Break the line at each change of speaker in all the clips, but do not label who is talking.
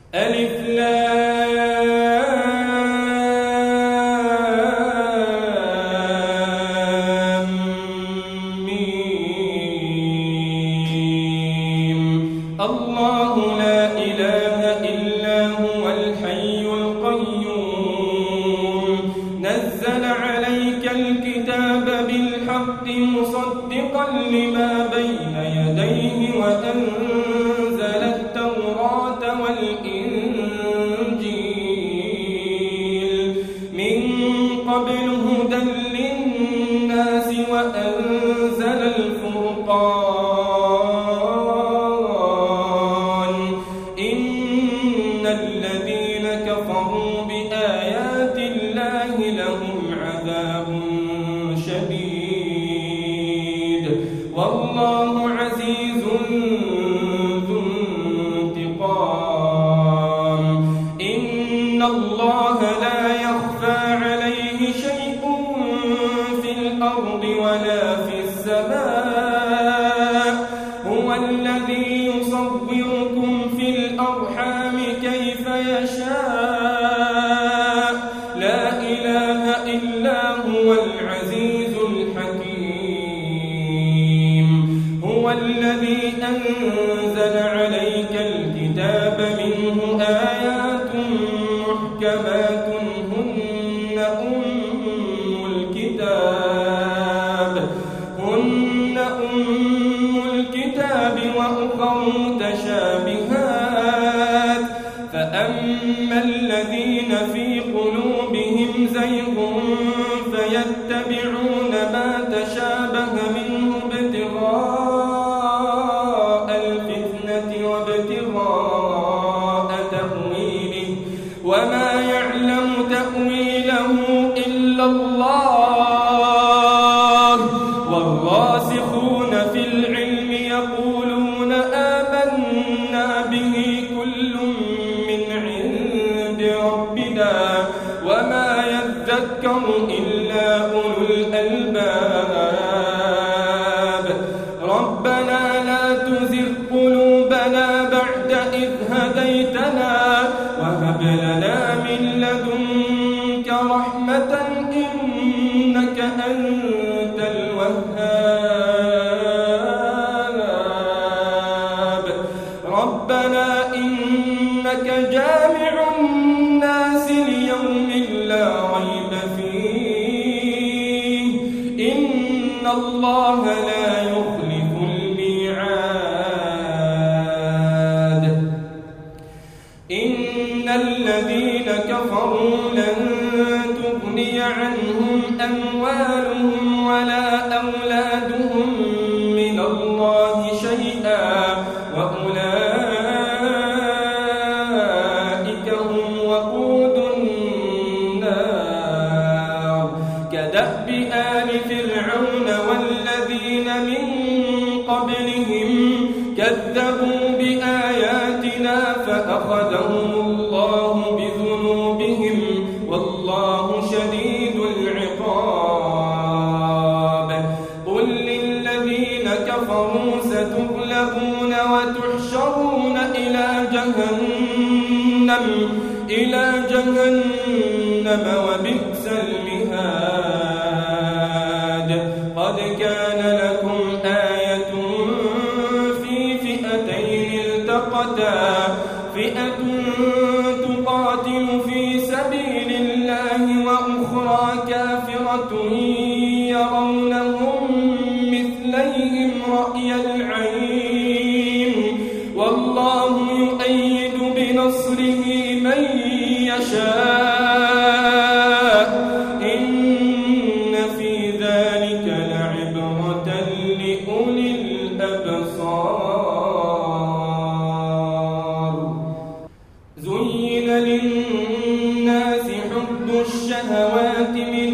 ألف لام ميم. الله لا إله إلا هو الحي القيوم نزل عليك الكتاب بالحق مصدقا لما بين يديه وأنزل التوراة والإنجيل من قبل هدى للناس وأنزل الفرقان إن الذين كفروا بآيات الله لهم عذاب شديد والله عزيز ذو انتقام. إن الله لا يخفى عليه شيء في الأرض ولا في السماء هو الذي يصوركم في الأرحام كيف يشاء لا إله إلا هو العزيز الحكيم. هو الذي أنزل عليك الكتاب منه آيات محكمات هن أم الكتاب وأخر متشابهات فأما الذين في قلوبهم زيغ فيتبعون ما تشابه منه ابتغاء الفتنة وابتغاء تأويله وما يعلم تأويله إلا الله والراسخون في العلم يقولون آمنا به كل من عند ربنا وما يذكر إلا أولو الألباب. ربنا لا تزغ قلوبنا بعد إذ هديتنا وهب لنا من لدنك رحمة إنك أنت الوهاب. ربنا إنك جامع الناس ليوم لا ريب فيه إن الله لا يخلف الميعاد. إن الذين كفروا لن تغني عنهم أموالهم ولا أولادهم من الله شيئا وأولئك هم وقود النار كدأب آل فرعون والذين من قبلهم كذبوا بآياتنا فأخذهم الله بذنوبهم والله شديد العقاب. قل للذين كفروا ستغلبون وتحشرون إلى جهنم وبئس المهاد. قد كان لكم آية في فئتين التقتا فئة تقاتل في سبيل الله وأخرى كافرة يرونهم مثليهم رأي العين والله يؤيد بنصره من يشاء إن في ذلك لعبرة لأولي الأبصار. زين للناس حب الشهوات من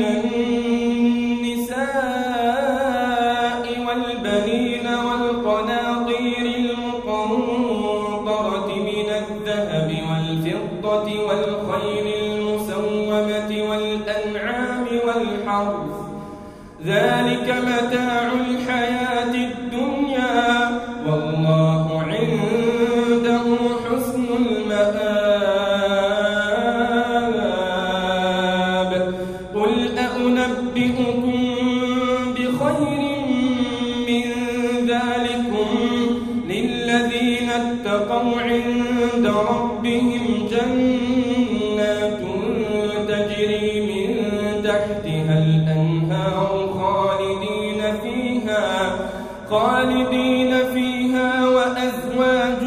النساء والبنين والقناطير المقنطرة من الذهب والفضة والخيل المسومة والأنعام والحرث ذلك متاع الحياة الدنيا والله عنده حسن المآب. عند ربهم جنات تجري من تحتها الأنهار خالدين فيها وأزواج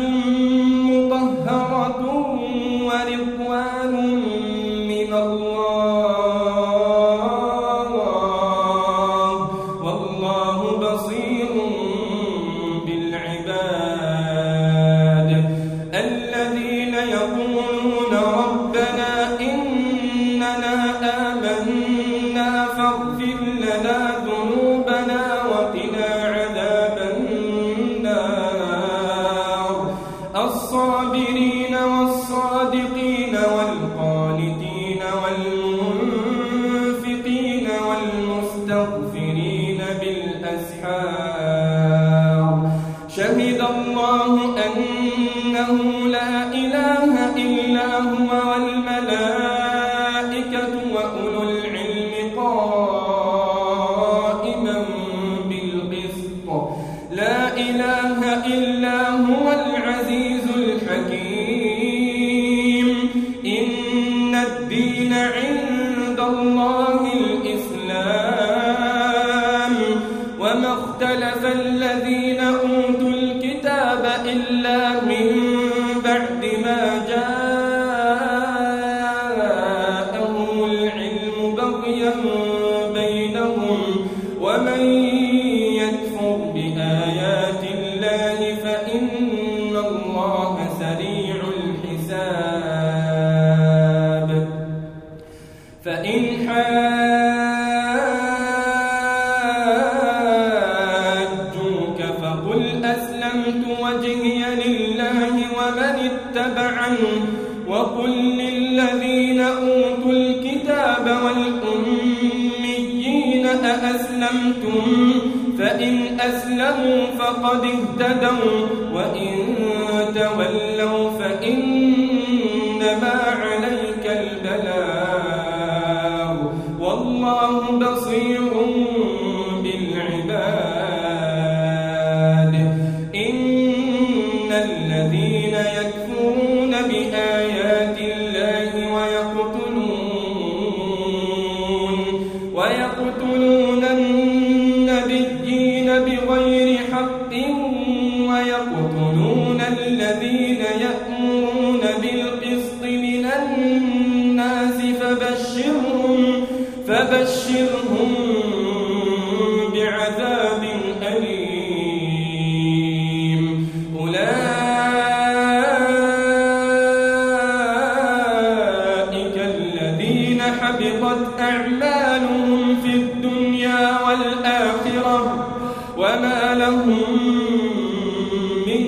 مطهرة ورضوان من الله والله بصير بالعباد الذين يقولون ربنا إننا آمنا فاغفر لنا ذنوبنا وقنا عذاب النار الصابرين والصادقين والقانتين والمنفقين والمستغفرين بالأسحار شهد الله أنه لا إله إلا هو والملائكة وأولو العلم قائما بالقسط لا إله إلا هو العزيز الحكيم إن الدين عند الله الإسلام وما اختلف الذين أوتوا الكتاب إلا من بعد ما جاءهم العلم بغيا بينهم ومن يكفر بآيات الله فإن الله سريع الحساب فإن حاجوك فقل أسلمت وجهي لله ومن اتبعني وقل للذين أوتوا الكتاب والأميين أأسلمتم فإن أسلموا فقد اهتدوا وإن تولوا فإنما عليك البلاغ والله بصير بالعباد إن الذين يكفرون بآيات الله ويقتلون النبيين بغير حق ويقتلون الذين يأمرون بالقسط من الناس فبشرهم بعذاب أليم أولئك الذين حبطت أعمالهم في الدنيا والآخرة وما لهم من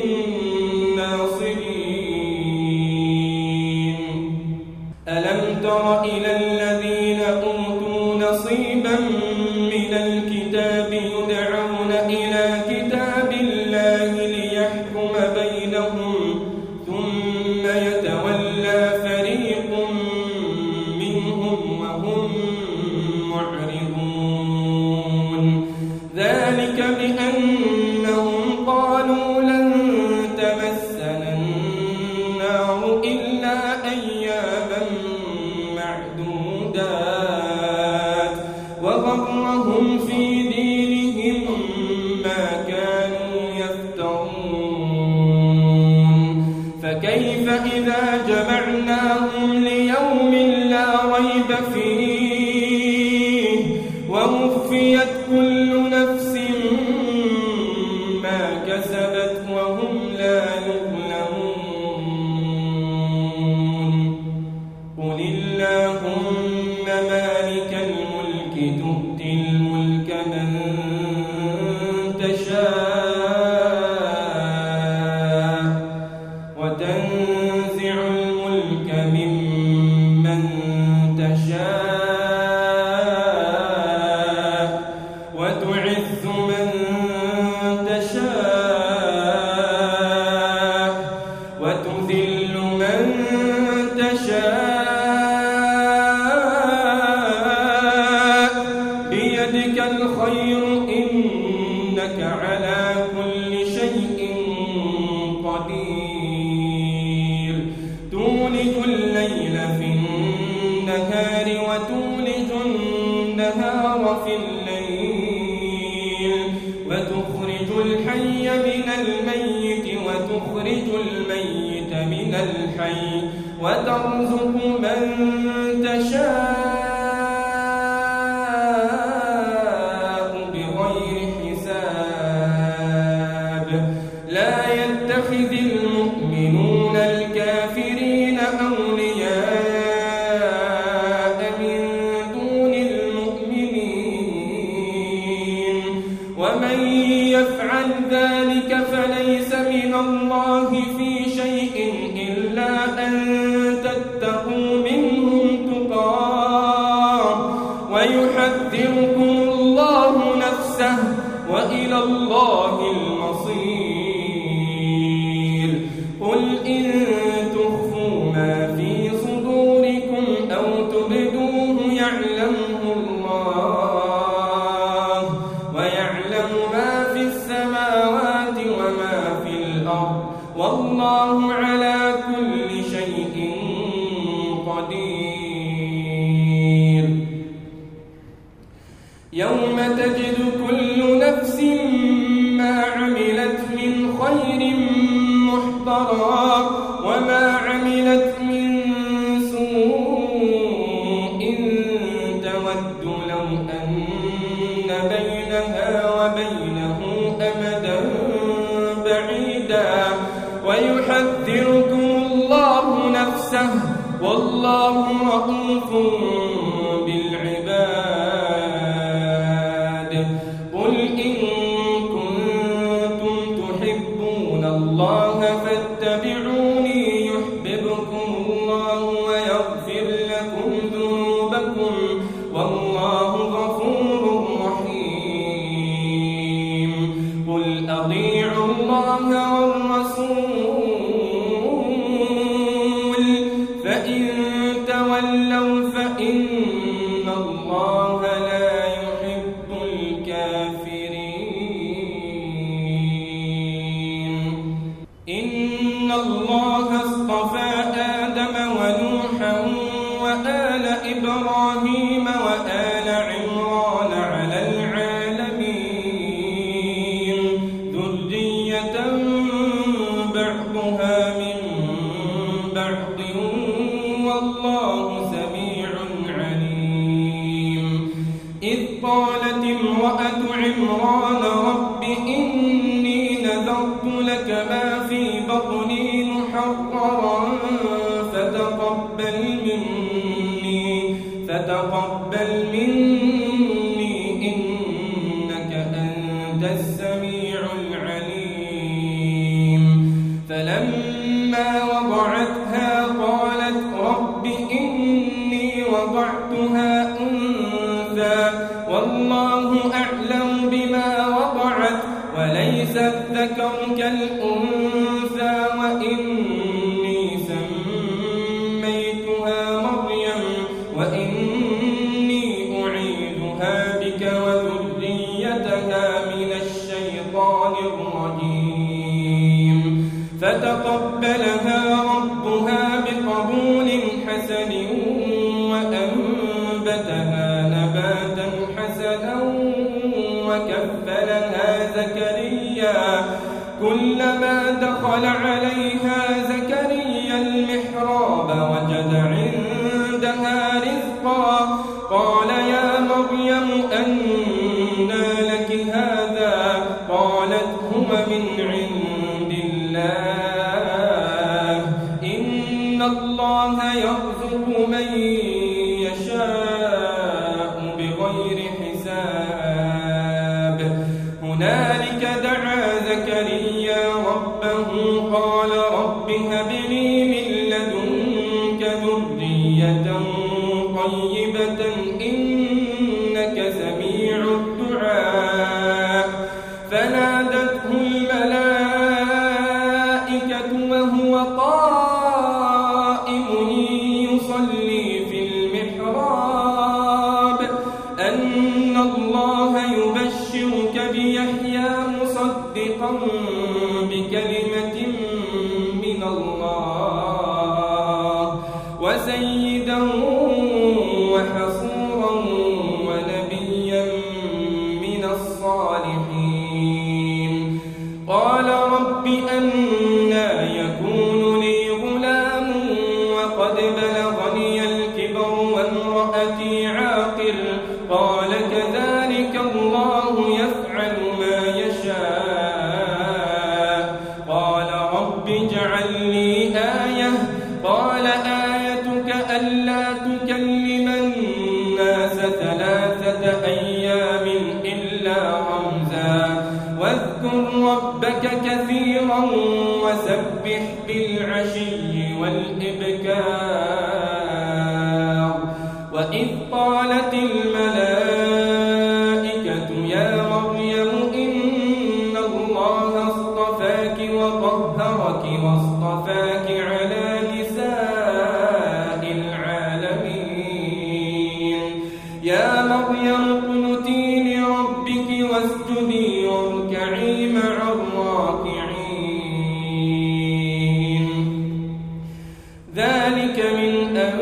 ناصرين ألم تر إلى الذين أوتوا نصيبا من الكتاب يدعون إلى كتاب الله ليحكم بينهم ثم يتولى فريق منهم وهم معرضون ذلك بأنهم قالوا لن تمسنا النار إلا أياما معدودات وغرهم في دينهم ما كانوا يفترون فكيف إذا جمعناهم ليوم لا ريب فيه ووفيت كل نفس ما كسبت وهم لا يظلمون قل اللهم مالك الملك تؤتي الملك من تشاء وتنزع الملك ممن تشاء وتعز من تشاء وتذل من تشاء بيدك الخير إنك على كل شيء قدير طرف الليل وتخرج الحي من الميت وتخرج الميت من الحي وترزق من تشاء بغير حساب لا يتخذ المؤمنون الكافرين أولياء من دون المؤمنين ومن يفعل ذلك فليس من الله في شيء إلا أن تتقوا منهم تقاه ويحذركم الله نفسه وإلى الله المصير قل إن تخفوا ما في صدوركم أو تبدوه يعلمه الله ويعلم ما في السماوات وما في الأرض والله على كل شيء قدير يوم تجد كل نفس ما عملت من خير محضرا وما عملت من سوء تود لو أن بينها وبينه أمدا بعيدا ويحذركم الله نفسه والله رؤوف بالعباد قل إن كنتم تحبون الله فاتبعوني يحببكم الله ويغفر لكم ذنوبكم والله غفور رحيم قل أطيعوا الله والرسول فإن تولوا فإن الله لا يحب الكافرين إن الله اصطفى آدم ونوحا وآل إبراهيم وآل عمران على العالمين ذرية بعضها من بعض والله سميع عليم إذ قالت امرأة عمران رب إني نذرت لك ما في بطني محررا فتقبل مني إنك أنت السميع العليم فلما وضعتها قالت رب إني وضعتها أنثى والله أعلم بما وضعت وليس الذكر كالأنثى وإني سميتها مريم وإني أعيدها بك وذريتها من الشيطان الرجيم فتقبلها ربها بقبول حسن وأنبتها نباتا حسنا وكفلها زكريا كلما دخل عليها زكريا المحراب وجد عندها رزقا قال يا مريم أنى لك هذا قالت هو من عند الله إن الله يرزق من يشاء بغير حساب هنالك دعا زكريا ربه قال رب هب لي من لدنك ذرية طيبة إنك سميع الدعاء فنادته الملائكة وهو قائم يصلي في المحراب أن الله يبشرك بيحيى مصدقا بكلمة من الله وسيدا وحصورا ونبيا بلغني الكبر وامرأتي عاقر قال كذلك الله يفعل ما يشاء قال رب اجعل لي آية قال آيتك ألا تكلم الناس 3 أيام إلا رمزا واذكر ربك كثيرا وسبح بالعشي والإبكار وإذ قالت الملائكة يا مريم إن الله اصطفاك وطهرك واصطفاك على نساء العالمين يا مريم اقنتي لربك واسجدي واركعي مع الراكعين ذلك من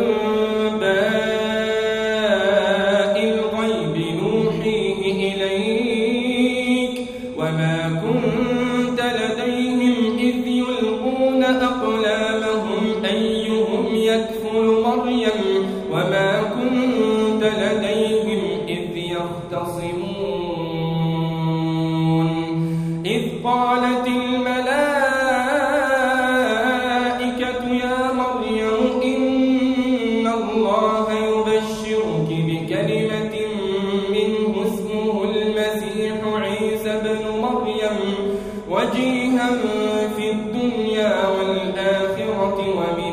أنباء الغيب نوحيه إليك وما كنت لديهم إذ يلقون أقلامهم أيهم يكفل مريم وما كنت لديهم إذ يختصمون إذ قالت الملائكة يا مريم إن الله يبشرك بكلمة منه اسمه المسيح عيسى ابن مريم وجيها في الدنيا والآخرة ومن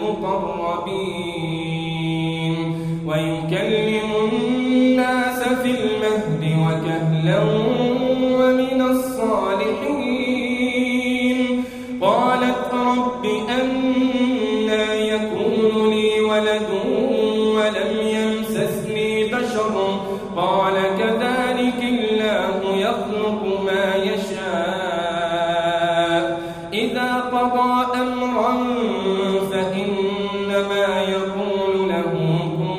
المقربين ويكلم الناس في المهد وكهلا ومن الصالحين قالت رب أنى يكون لي ولد ولم يمسسني بشر قال كذلك الله يخلق ما يشاء إذا قضى أمرا فإنما يقول له كن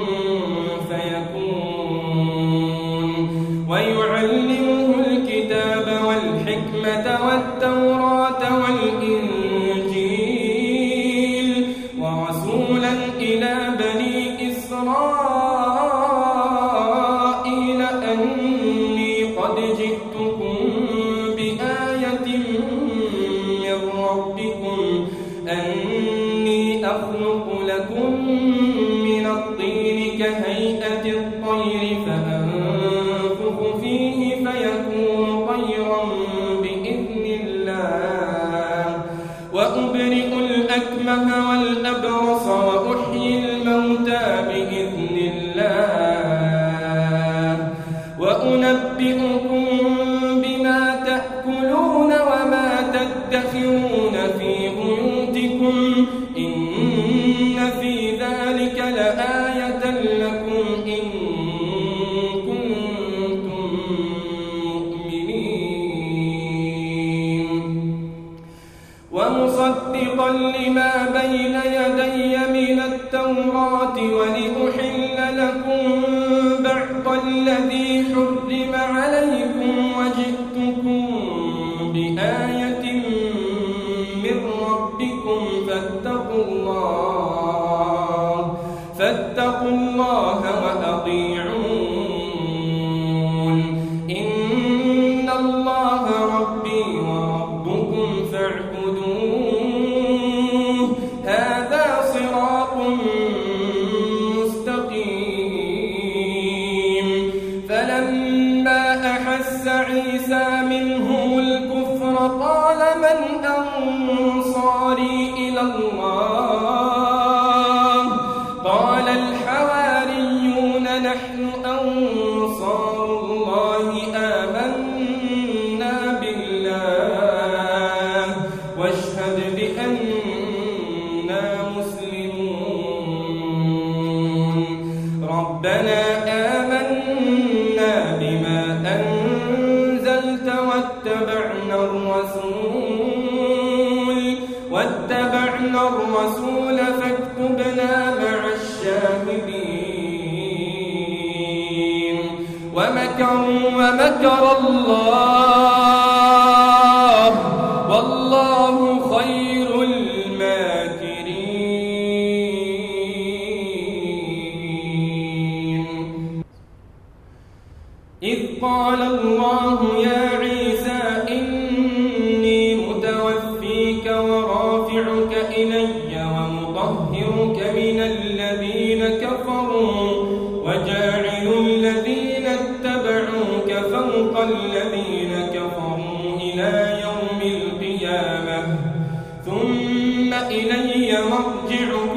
فيكون ويعلمه الكتاب والحكمة والتوراة والإنجيل ورسولا إلى بني إسرائيل أني قد جئتكم بآية من ربكم أني أخلق لكم من الطين كهيئة الطير فأنفخ فيه فيكون طيرا بإذن الله وأبرئ الأكمه والأبرص وأحيي الموتى بإذن الله وأنبئكم بما تأكلون وما تدخرون في بيوتكم إن في ذلك لآية لكم إن كنتم مؤمنين ومصدقا لما بين يدي من التوراة ولأحل لكم بعض الذي حرم عليكم وجئتكم بآية من ربكم فاتقوا الله وأطيعون إن الله ربي وربكم فاعبدوه هذا صراط مستقيم فلما أحس عيسى منهم الكفر قال من أنصاري إلى الله قال الحواريون نحن أنصار الله آمنا بالله واشهد بأننا مسلمون ربنا آمنا بما أنزلت واتبعنا الرسول فاكتبنا مع الشاهدين ومكروا ومكر الله والله خير الماكرين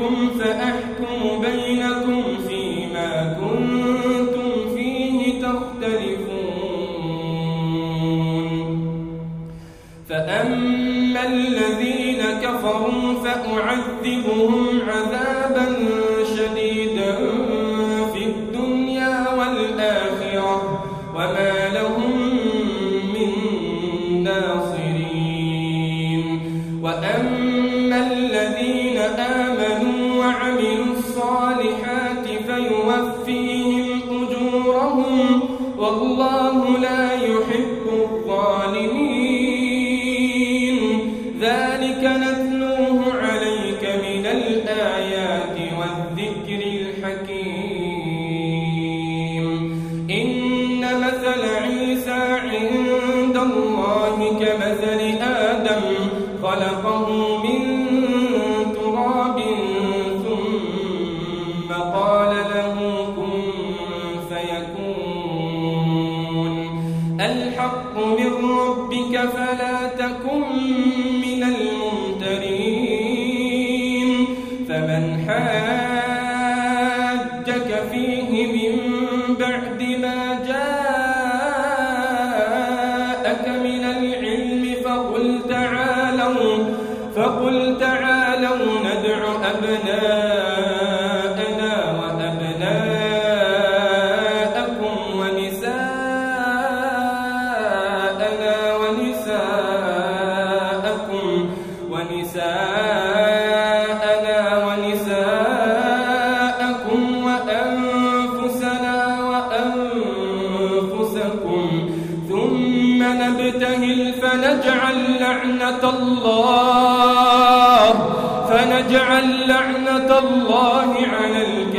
ربكم فأحكم بينكم فيما كنتم فيه تختلفون فأما الذين كفروا فأعذبهم عذابا شديدا في الدنيا والآخرة وما لهم من ناصرين وأما الذين آمنوا وعملوا الصالحات فيوفيهم أجورهم والله لا يحب الظالمين ذلك نتلوه عليك من الآيات والذكر الحكيم إن مثل عيسى عند الله كمثل آدم خلقه من تراب ثم قال له كن فيكون الحق من ربك فلا تكن من الممترين فمن حاجك فيه من بعد ما جاءك من العلم فقل تعالوا ندع أبناءنا وأبناءكم ونساءنا ونساءكم وأنفسنا وأنفسكم ثم نبتهل فنجعل لعنة الله على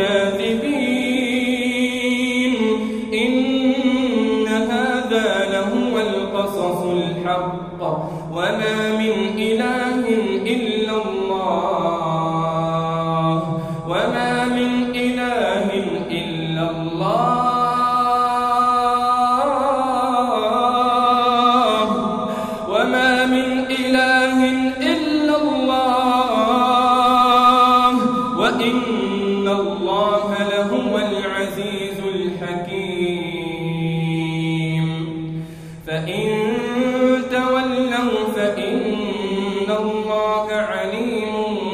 الكاذبين إن هذا لهو القصص الحق وما من إله إلا الله وما من إله إلا الله وما من إله إلا الله وإن الله لهو العزيز الحكيم فإن تولوا فإن الله عليم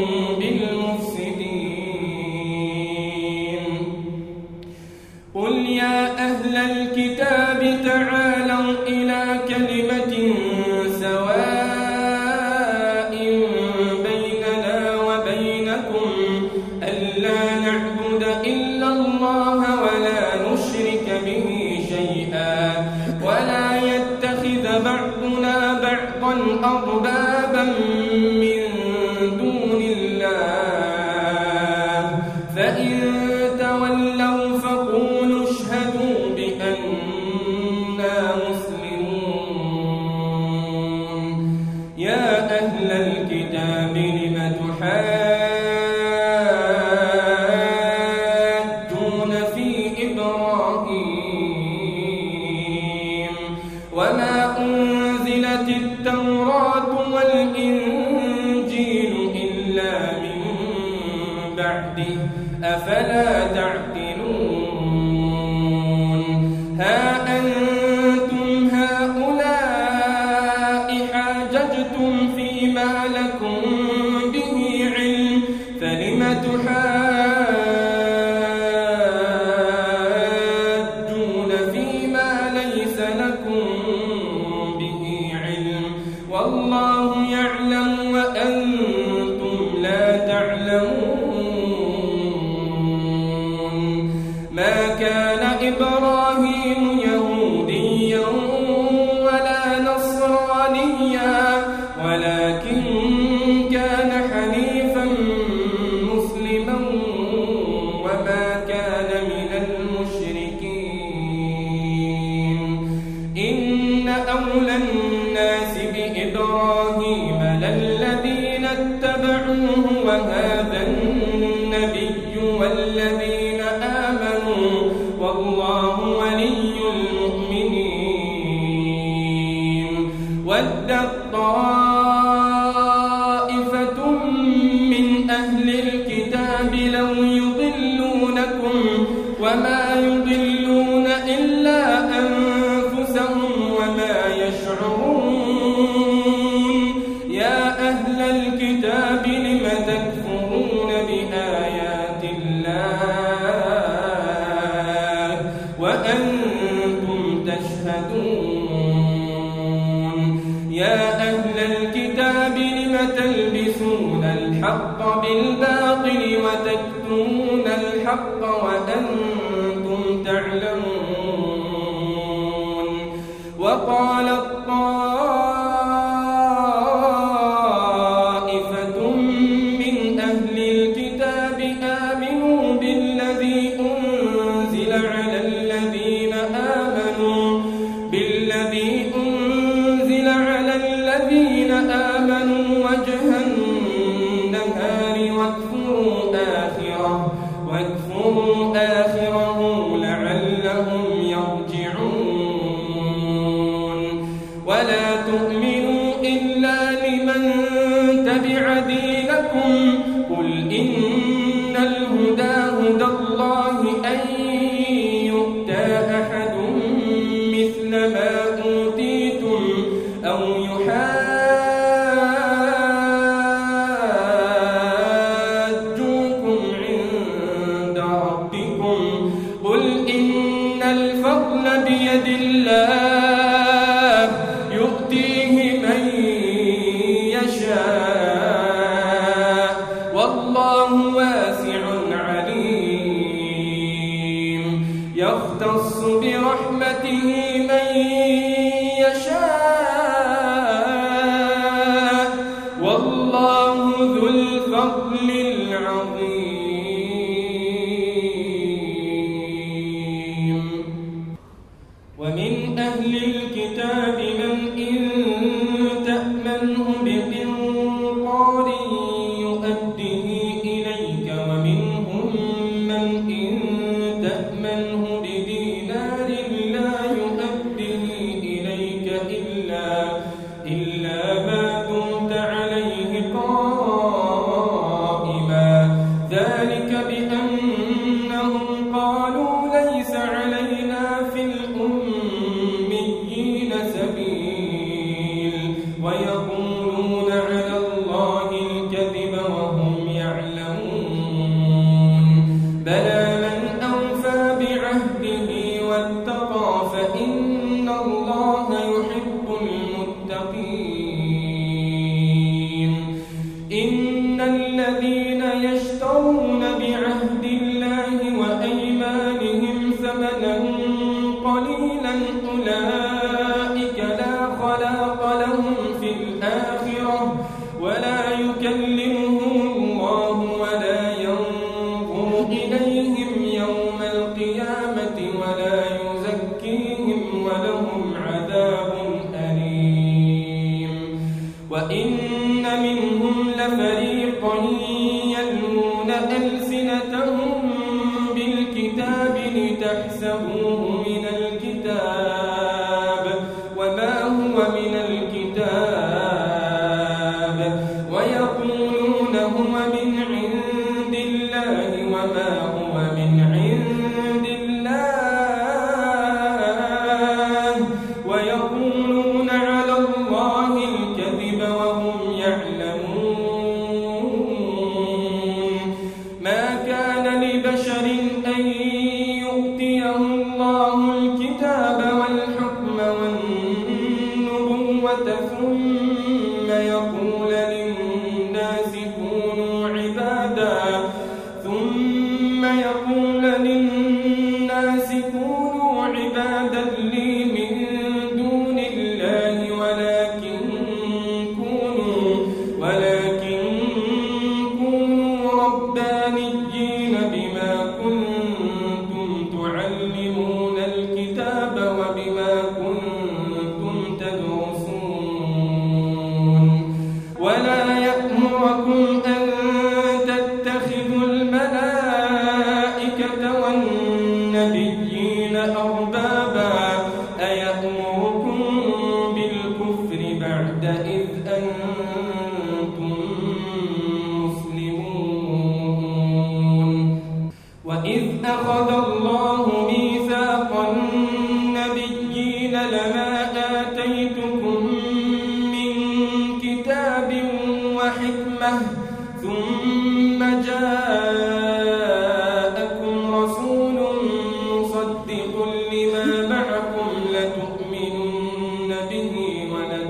بالمفسدين قل يا أهل الكتاب تعالوا إلى كلمة سواء بيننا وبينكم ألا نعبد إلا الله ولا نشرك به شيئا ولا يتخذ بعضنا بعضا أربابا من دون الله فإن تولوا فقولوا اشهدوا بأننا مسلمون يا أهل الكتاب لم تحاجون في إبراهيم وما أنزلت التوراة والإنجيل إلا من بعده أفلا تعقلون ها أنتم هؤلاء حاججتم فيما لكم به علم فلم تحاجون فيما ليس لكم به علم والله يعلم وأنتم لا تعلمون ما كان إبراهيم يهوديا ولا نصرانيا ولكن كان حنيفا مسلما وما كان من المشركين إن أولى الناس بإبراهيم للذين اتبعوه وهذا بالباطل وتكتمون الحق وأنتم تعلمون وقال طائفة من أهل الكتاب آمنوا بالذي أنزل على الذين آمنوا وجه النهار واكفروا آخره لعلهم يرجعون ولا تؤمنوا إلا لمن تبع دينكم قل إن الهدى هدى الله أن يؤتى أحد مثل ما أوتيتم أو يحاجوكم عند ربكم قل إن الفضل بيد الله يؤتيه من يشاء والله واسع عليم يختص برحمته من يشاء والله ذو الفضل العظيم ومن أهل الكتاب من إن تأمنه بقنطار يؤده إليك ومنهم من إن تأمنه بدينار لا يؤده إليك إلا ما دمت عليه قائما ذلك بأنهم قالوا ليس علينا في الأميين سبيل ويقولون على الله الكذب وهم يعلمون بلى من أوفى بعهده واتقى فإن الله يحب المتقين إن الذين يشترون بعهد الله وأيمانهم ثمنا قليلا أولئك لا خلاق لهم في الآخرة ولا يكلمهم الله ولا ينظر إليهم يوم القيامة ولا يزكيهم ولهم عذاب أليم وإن منهم لفريقا يلوون ألسنتهم بالكتاب لتحسبوه من الكتاب وما هو من الكتاب ويقولون هو من عند الله وما هو من عند الله ويقولون على الله الكذب وهم يعلمون ما كان لبشر أن يؤتيه الله الكتاب والحكم والنبوة ثم يقول للناس كونوا عبادا لي من دون الله ولكن كونوا ربانيين بما كنتم تعلمون الكتاب وبما كنتم تدرسون ولا يأمركم أن تتخذوا الملائكة والنبيين أربابا أيأمركم بالكفر بعد إذ أنتم مسلمون وإذ أخذ الله ميثاق النبيين لما آتيتكم من كتاب وحكمة ثم جاءكم رسول مصدق لما معكم لتؤمنن به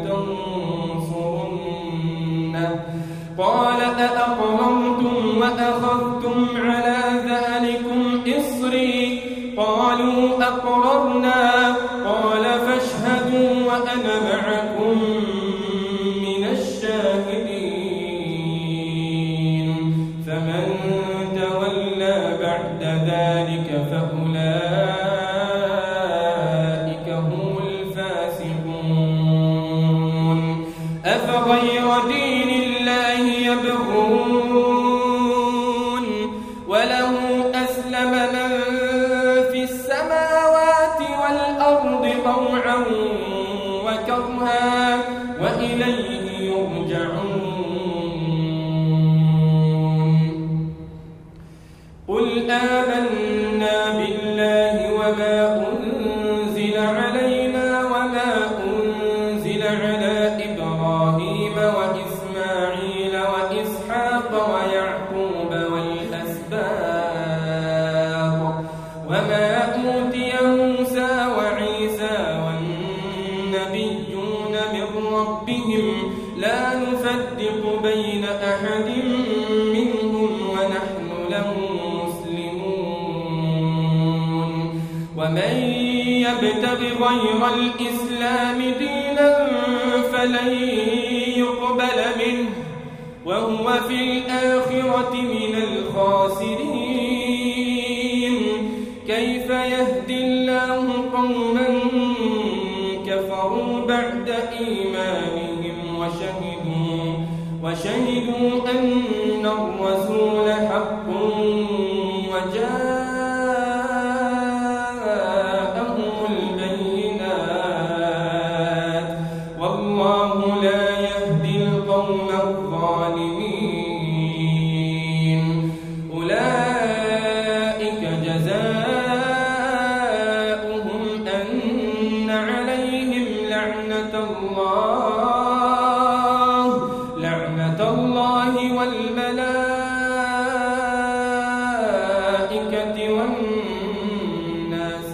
ولتنصرنه قال أأقررتم وأخذتم أخذتم على ذلكم إصري قالوا أقررنا قال فاشهدوا وأنا معكم من الشاهدين فمن تولى بعد ذلك فأولئك هم الفاسقون أفغير دين الله يبغون وله أسلم من في السماوات والأرض طوعا وكرها وإليه يرجعون قل آمنا بالله وما أنزل علينا وما أنزل على إبراهيم وإسماعيل وإسحاق ويعقوب والأسباط وما أوتي موسى وعيسى والنبيون من ربهم لا نفرق بين أحد منهم ونحن له مسلمون ومن يبتغ غير الإسلام دينا فلن يقبل منه وهو في الآخرة من الخاسرين كيف يهدي الله قوما كفروا بعد إيمانهم وشهدوا أن الرسول حق وجاءهم البينات والله لا يهدي القوم الظالمين أولئك جزاؤهم أن عليهم لعنة الله والملائكة والناس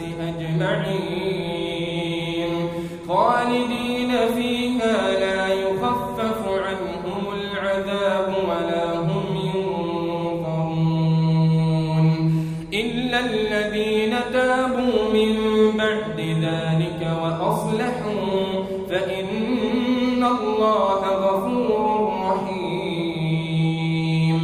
أجمعين خالدين فيها لا يخفف عنهم العذاب ولا هم ينظرون إلا الذين تابوا من بعد ذلك وأصلحوا فإن الله غفور رحيم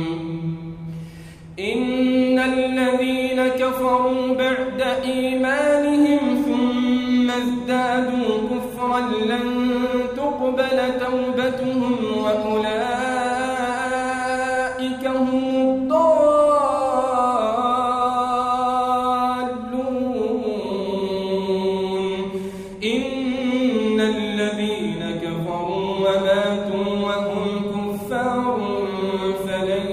إن الذين كفروا بعد إيمانهم ثم ازدادوا كفرا لن تقبل توبتهم وأولئك هم الضالون إن الذين كفروا وماتوا وهم كفار فلن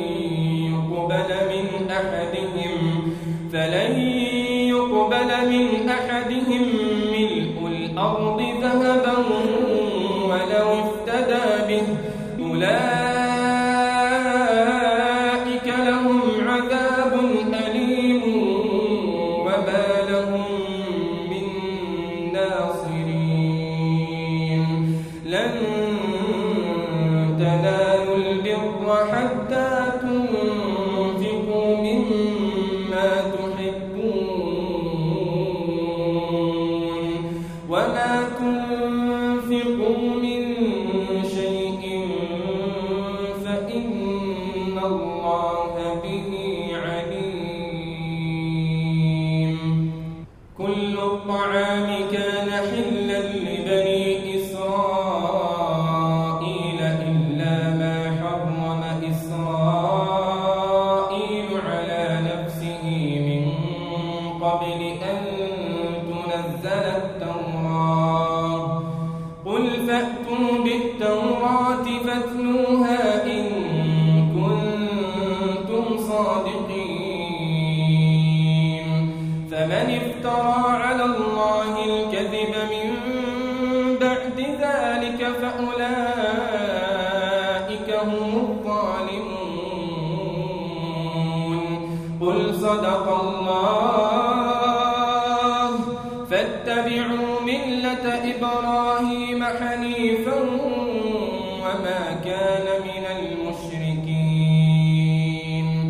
يقبل من أحدهم ملء الأرض ذهبا ولو افتدى به أولئك لهم عذاب أليم وما لهم من ناصرين لن تنالوا البر حتى تنفقوا مما تحبون وما تنفقوا من شيء فإن الله به عليم كل الطعام كان حلا لبني إسرائيل إلا ما حرم إسرائيل على نفسه من قبل أن تنزل التوراة قل فأتوا بالتوراة فاتلوها إن كنتم صادقين فمن افترى على الله الكذب من بعد ذلك فأولئك هم الظالمون قل صدق الله فاتبعوا ملة إبراهيم حنيفا وما كان من المشركين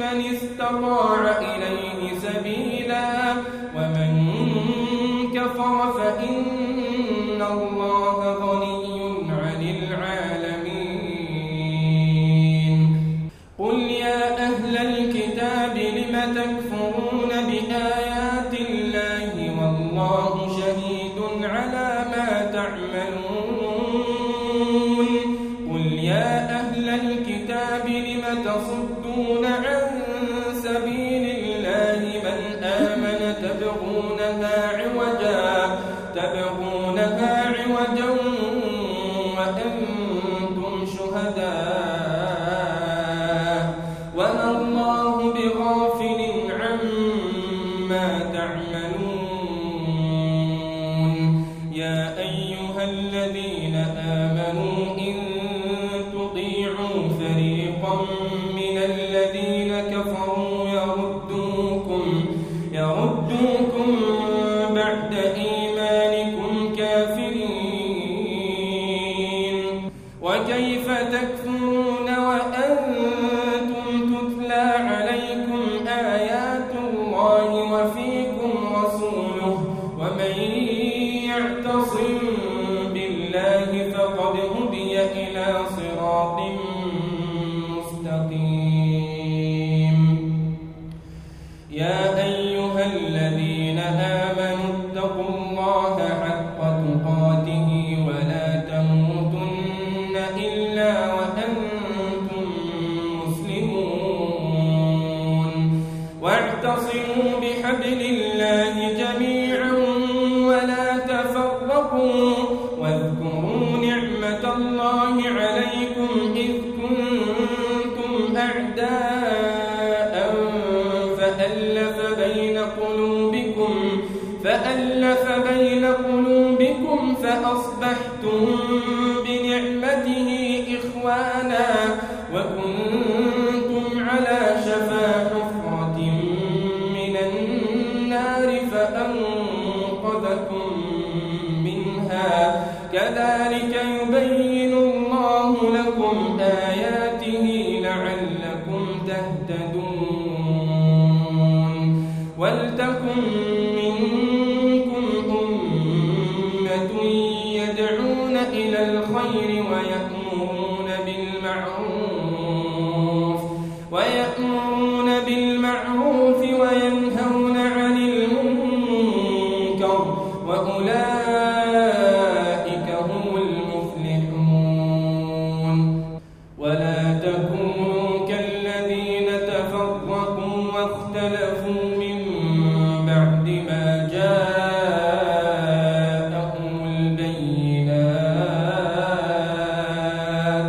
من استطاع إليه سبيلا ومن كفر فإن الله غني عن العالمين قل يا أهل الكتاب لم تكفرون بآيات الله والله شهيد على ما تعملون قل يا أهل الكتاب لم تصدون عن سبيل الله من آمن تبغونها عوجا وأنتم شهداء وما الله بغافل عما تعملون يا أيها الذين آمنوا إن تطيعوا فريقا من الذين كفروا يردوكم بعد إيمانكم كافرين وكيف تكفرون وأنتم تتلى عليكم آيات الله وفيكم رسوله ومن يعتصم بالله فقد هدي إلى صراط مستقيم يا أيها الذين آمنوا اتقوا الله حق تقاته ولا تموتن إلا وأنتم مسلمون واعتصموا بحبل الله جميعا ولا تفرقوا واذكروا نعمة الله عليكم إذ كنتم أعداء فألف بين قلوبكم فأصبحتم بنعمته إخوانا وكنتم على شفا حفرة من النار فأنقذكم منها كذلك يبين الله لكم آياته لعلكم تهتدون ولتكن منكم أمة يدعون إلى الخير ويأمرون بالمعروف وينهون عن المنكر وأولئك هم المفلحون ولا تكونوا كالذين تفرقوا واختلفوا من بعد ما جاءهم البينات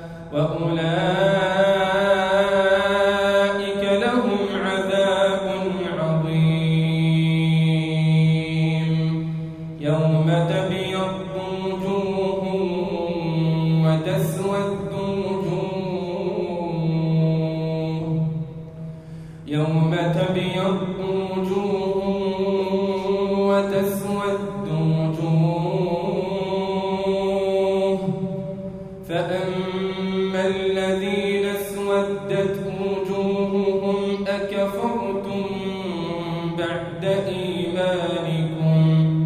وأولئك لهم عذاب عظيم يوم تبيض وجوه وتسود وجوه يوم تبيض وجوه وتسود وجوه فأما الذين اسودت وجوههم أكفرتم بعد إيمانكم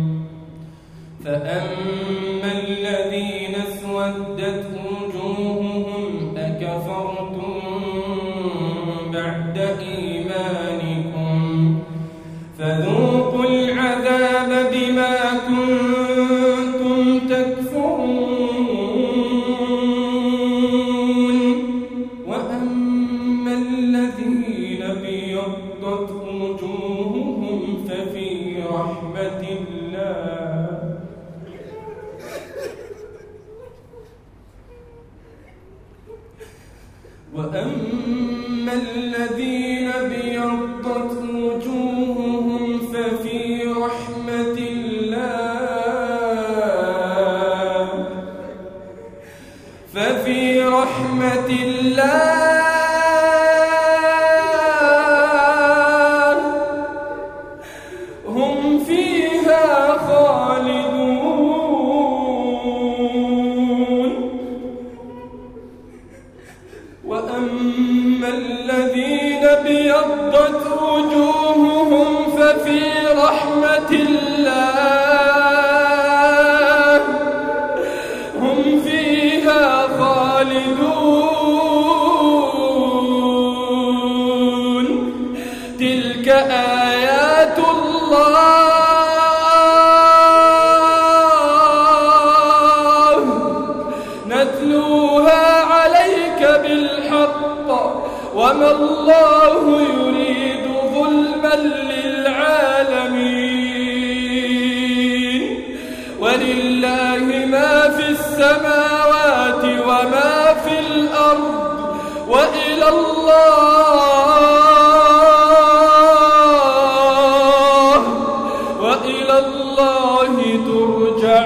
فذوقوا العذاب بما كنتم تكفرون وأما الذين ابيضت وجوههم ففي رحمة الله وأما الذين ابيضت وجوههم ففي رحمة الله هم فيها خالدون وأما الذين ابيضت وجوههم ففي رحمة الله هم فيها خالدون تلك آيات الله نتلوها عليك بالحق وما الله يريد ظلما للعالمين ولله ما في السماوات وما في الأرض وإلى الله ترجع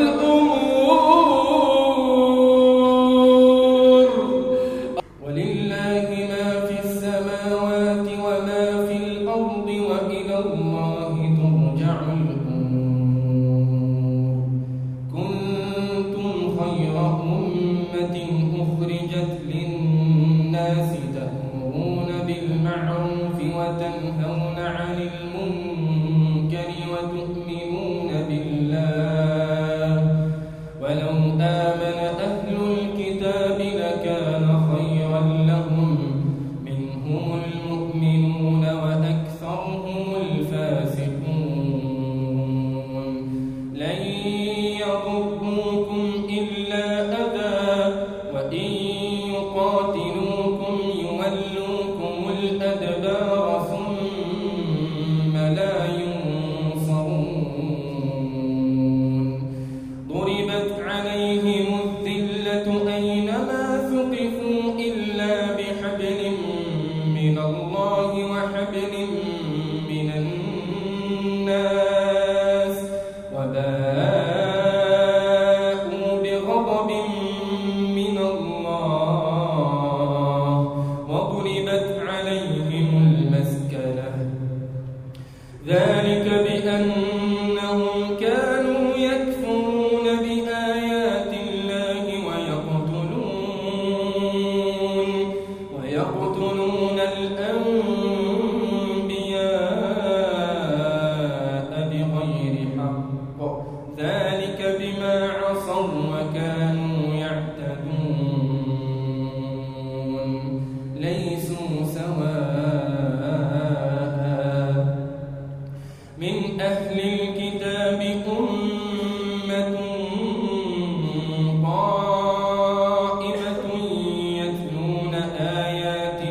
الأمور ولله ما في السماوات وما في الأرض وإلى الله ترجع الأمور كنتم خير أمة أخرجت للناس تأمرون بالمعروف وتنهون عن المنكر وتؤمنون بالله ولو آمن أهل الكتاب لكان خيرا لهم منهم المؤمنون وأكثرهم الفاسقون لن يضروكم إلا أذى وإن يقاتلوكم يولوكم الأدبار ثم لا ينصرون ضربت عليهم الذلة أينما ثقفوا إلا بحبل من الله وحبل من الناس وباءوا بغضب من الله وضربت عليهم المسكنة ذلك بأنهم كانوا يكفرون بآيات الله ويقتلون الأنبياء بغير حق ذلك بما عصوا وكانوا يعتدون ليسوا سواء من أهل الكتاب أمة قائمة يتلون آيات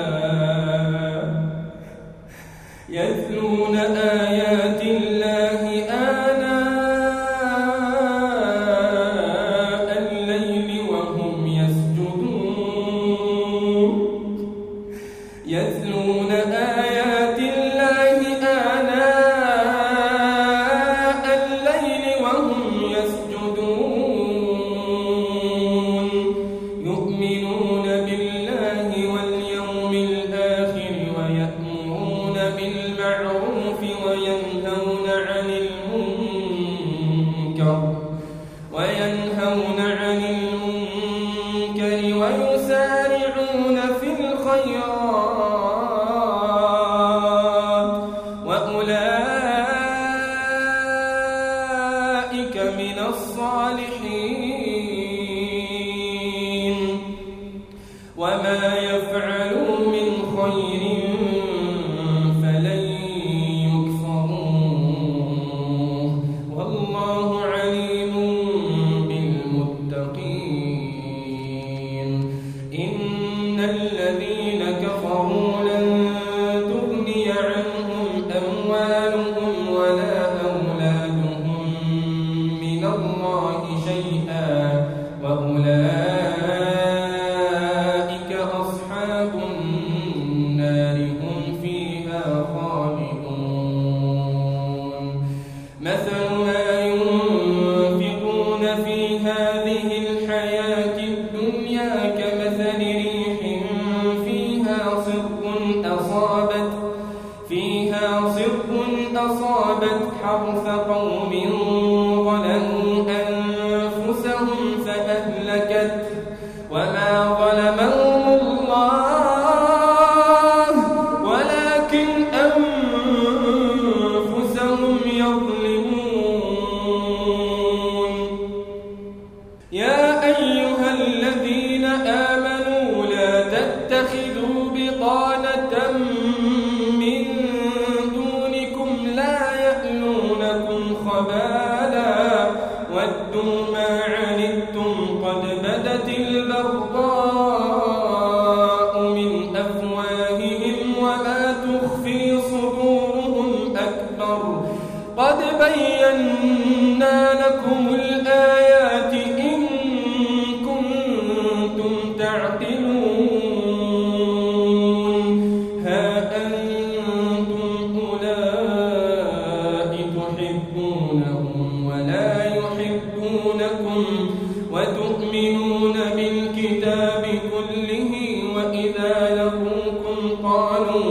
الله آناء الليل وهم يسجدون يتلون آيات الله آناء الليل وهم يسجدون يؤمنون بالله واليوم الآخر ويأمرون بالمعروف وينهون عن المنكر ويسارعون في الخيرات وأولئك من الصالحين وما يفعلوا من خير فلن يكفروه والله عليم بالمتقين إن الذين كفروا لن تغني عنهم أموالهم ولا أولادهم من الله شيئا وأولئك أصحاب النار هم فيها خالدون مثل ما ينفقون في هذه الحياة الدنيا كمثل ريح أصابت حرث قوم ظلموا أنفسهم فأهلكت وما ظلمهم الله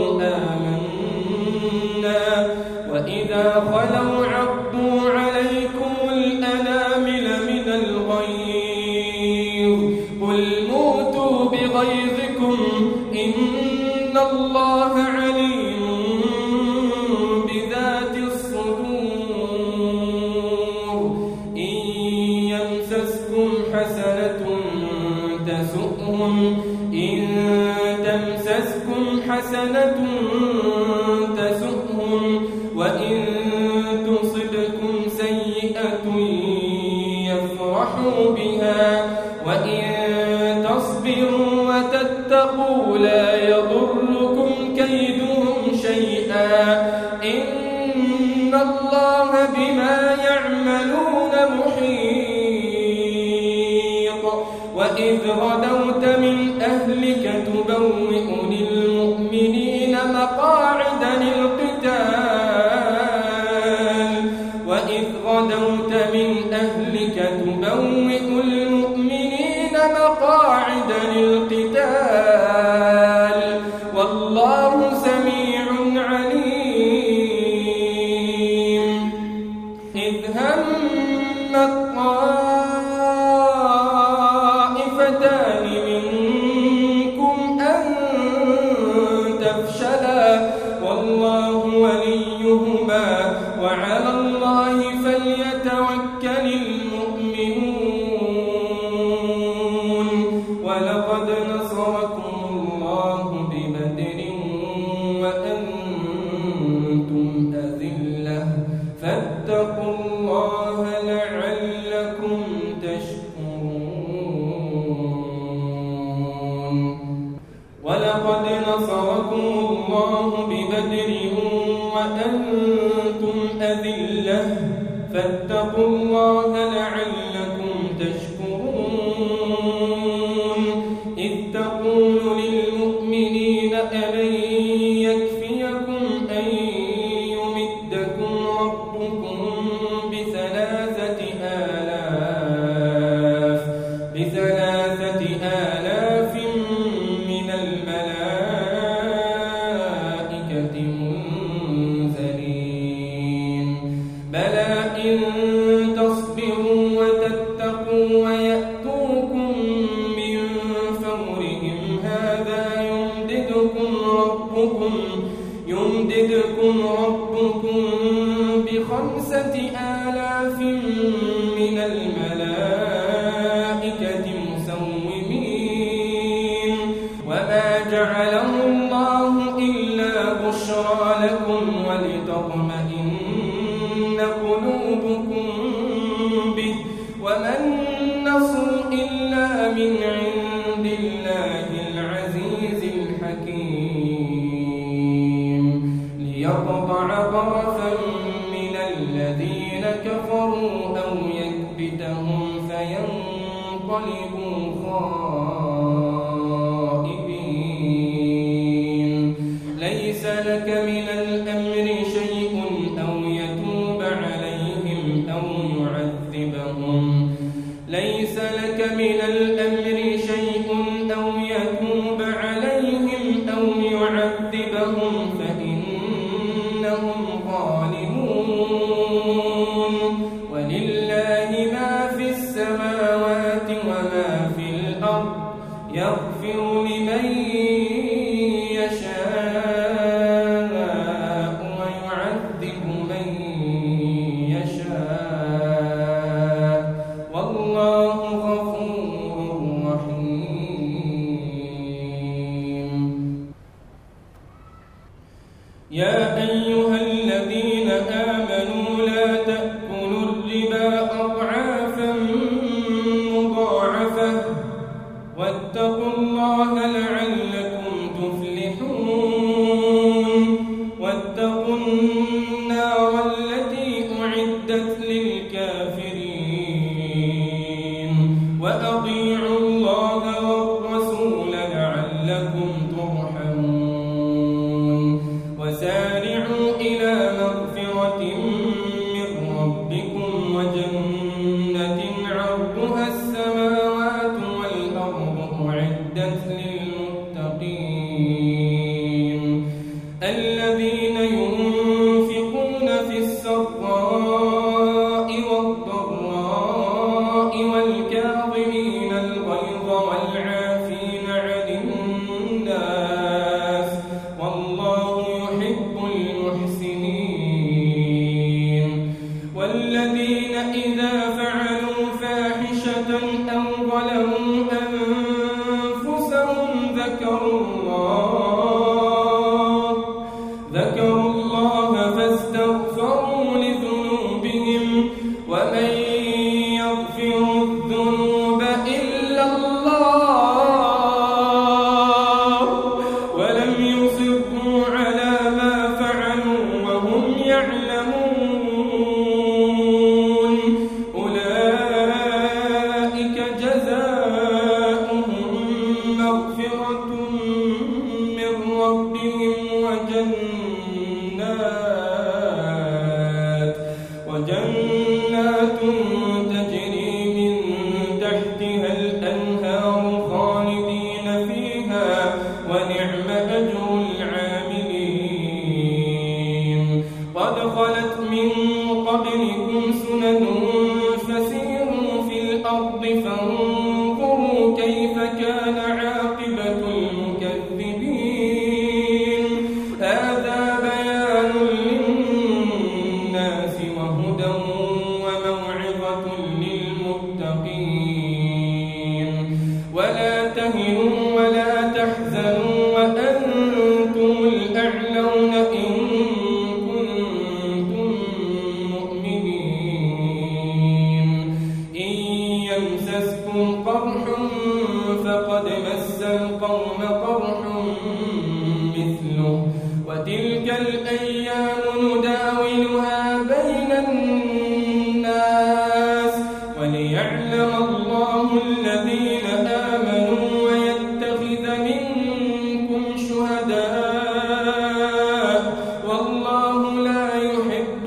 آمنا وإذا خلوا عضوا عليكم الأنامل من الغيظ قل موتوا بغيظكم إن الله عليم بذات الصدور إن يمسسكم حسنة تسؤهم وإن تصبكم سيئة يفرحوا بها وإن تصبروا وتتقوا لا يضركم كيدهم شيئا إن الله بما يعملون محيط وإذ غدوت من أهلك تبوئ للمؤمنين مقاعد للقتال وإذ غدوت من أهلك تبوئ المؤمنين مقاعد للقتال والله سميع عليم إذ هم الطائفتان منكم أن تفشلا والله وليهما وعلى الله فليتوكل المؤمنون ولقد نصركم الله ببدر وأنتم أذلة فاتقوا الله لعلكم تشكرون ولقد نصركم الله ببدر وأنتم أذلة فاتقوا الله لعلكم تشكرون إذ تقول للمؤمنين ألن يكفيكم أن يمدكم ربكم بثلاثة آلاف من الملائكة منزلين بلى إن تصبروا وتتقوا ويأتوكم من فورهم هذا يمددكم ربكم ب5,000 من الملائكة مسومين وما جعله الله إلا بشرى لكم ولتطمئن قلوبكم به وما النصر إلا من عند الله العزيز الحكيم ليقطع طرفا من الذين كفروا أو يكبتهم فينقلبوا خائبين ليس لك من الأمر شيء أو يتوب عليهم أو يعذبهم ليس لك من الأمر شيء أو يتوب عليهم أو يعذبهم فإنهم ظالمون ولله ما في السماوات وما في الأرض يغفر لمن يشاء ويعذب من يشاء والله غفور رحيم يا أيها الذين آمنوا لا تأكلوا الربا أضعافا مضاعفة واتقوا الله لعلكم تفلحون واتقوا النار التي أعدت للكافرين وأطيعوا الله والرسول لعلكم ترحمون وسارعوا إلى مغفرة الذين ينفقون في السراء والضراء والكاظمين الغيظ والعافين عن الناس والله يحب المحسنين والذين إذا فعلوا فاحشة أو ظلموا أنفسهم ذكروا الله فاستغفروا لذنوبهم ومن يغفر الذنوب إلا الله ولم يصروا على ما فعلوا وهم يعلمون أولئك جزاؤهم مغفرة من ربهم وجنات تجري من تحتها الأنهار خالدين فيها ونعم أجر العاملين قد خلت من قبلكم سنن فسيروا في الأرض فانظروا كيف كان عاقبة المكذبين هذا بيان للناس وهدى وموعظة للمتقين ولا تهنوا ولا تحزنوا وأنتم الأعلون إن كنتم مؤمنين إن يمسسكم قرح فقد مس القوم قرح مثله وتلك الأيام نداولها بين الناس وليعلم الله الذين آمنوا ويتخذ منكم شهداء والله لا يحب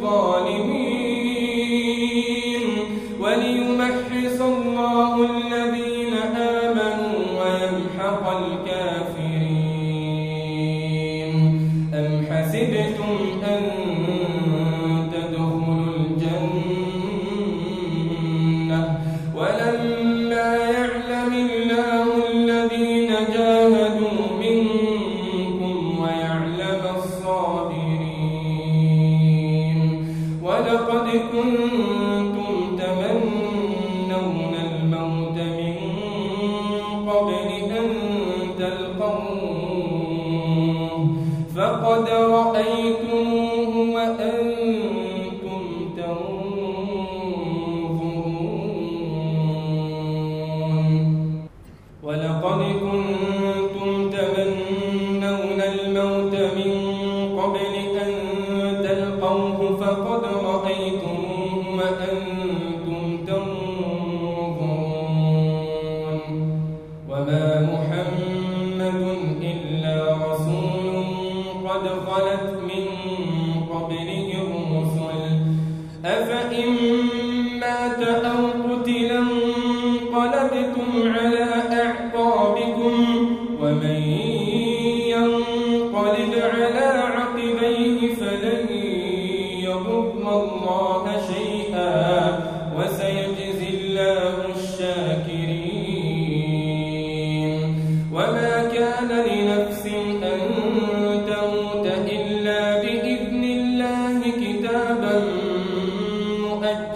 الظالمين وليمحص الله الذين آمنوا ويمحق الكافرين أم حسبتم أن تدخلوا الجنة ولما يعلم الله الذين جاهدوا منكم ويعلم الصابرين ولقد كنتم تمنون الموت من قبل أن تلقوه فقد رأيتموه وأنتم تنظرون ولقد كنتم تمنون الموت من قبل أن تلقوه فقد رأيتموه وأنتم تنظرون وما محمد إلا رسول قد خلت من قبله الرسل أفإن مات أو قتلا انقلبتم على أعقابكم ومن ينقلب على عقبيه فلن يضر الله شيئا وسيجزي الله الشاكرين وما كان لنفس أن تموت إلا بإذن الله كتابا مؤجلا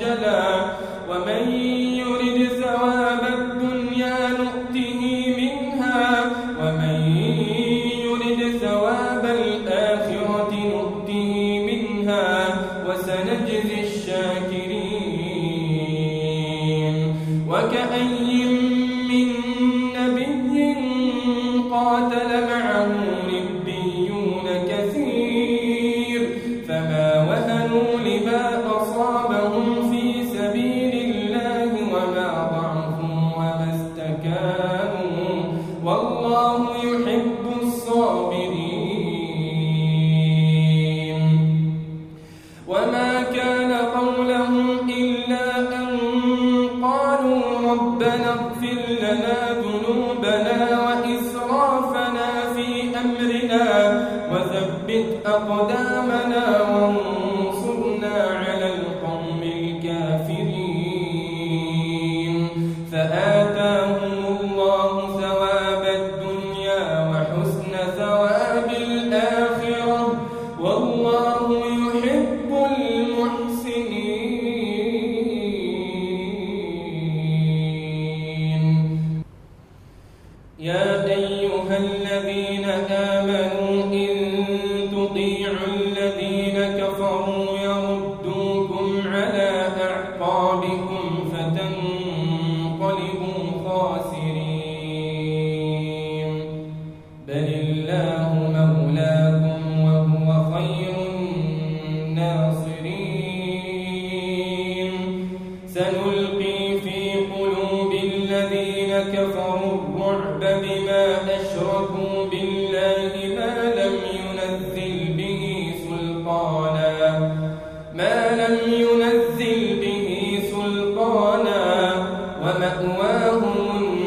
وثبت أقدامنا وانصرنا على القوم الكافرين فآتاهم الله ثواب الدنيا وحسن ثواب الآخرة والله يحب المحسنين. يا أيها الذين آمنوا إن تطيعوا الذين كفروا يردوكم على أعقابكم فتنقلبوا خاسرين بل الله مولاكم وهو خير الناصرين. سنلقي في قلوب الذين كفروا الرعب بما أشركوا بالله ما لم ينزل به سلطانا ومأواهم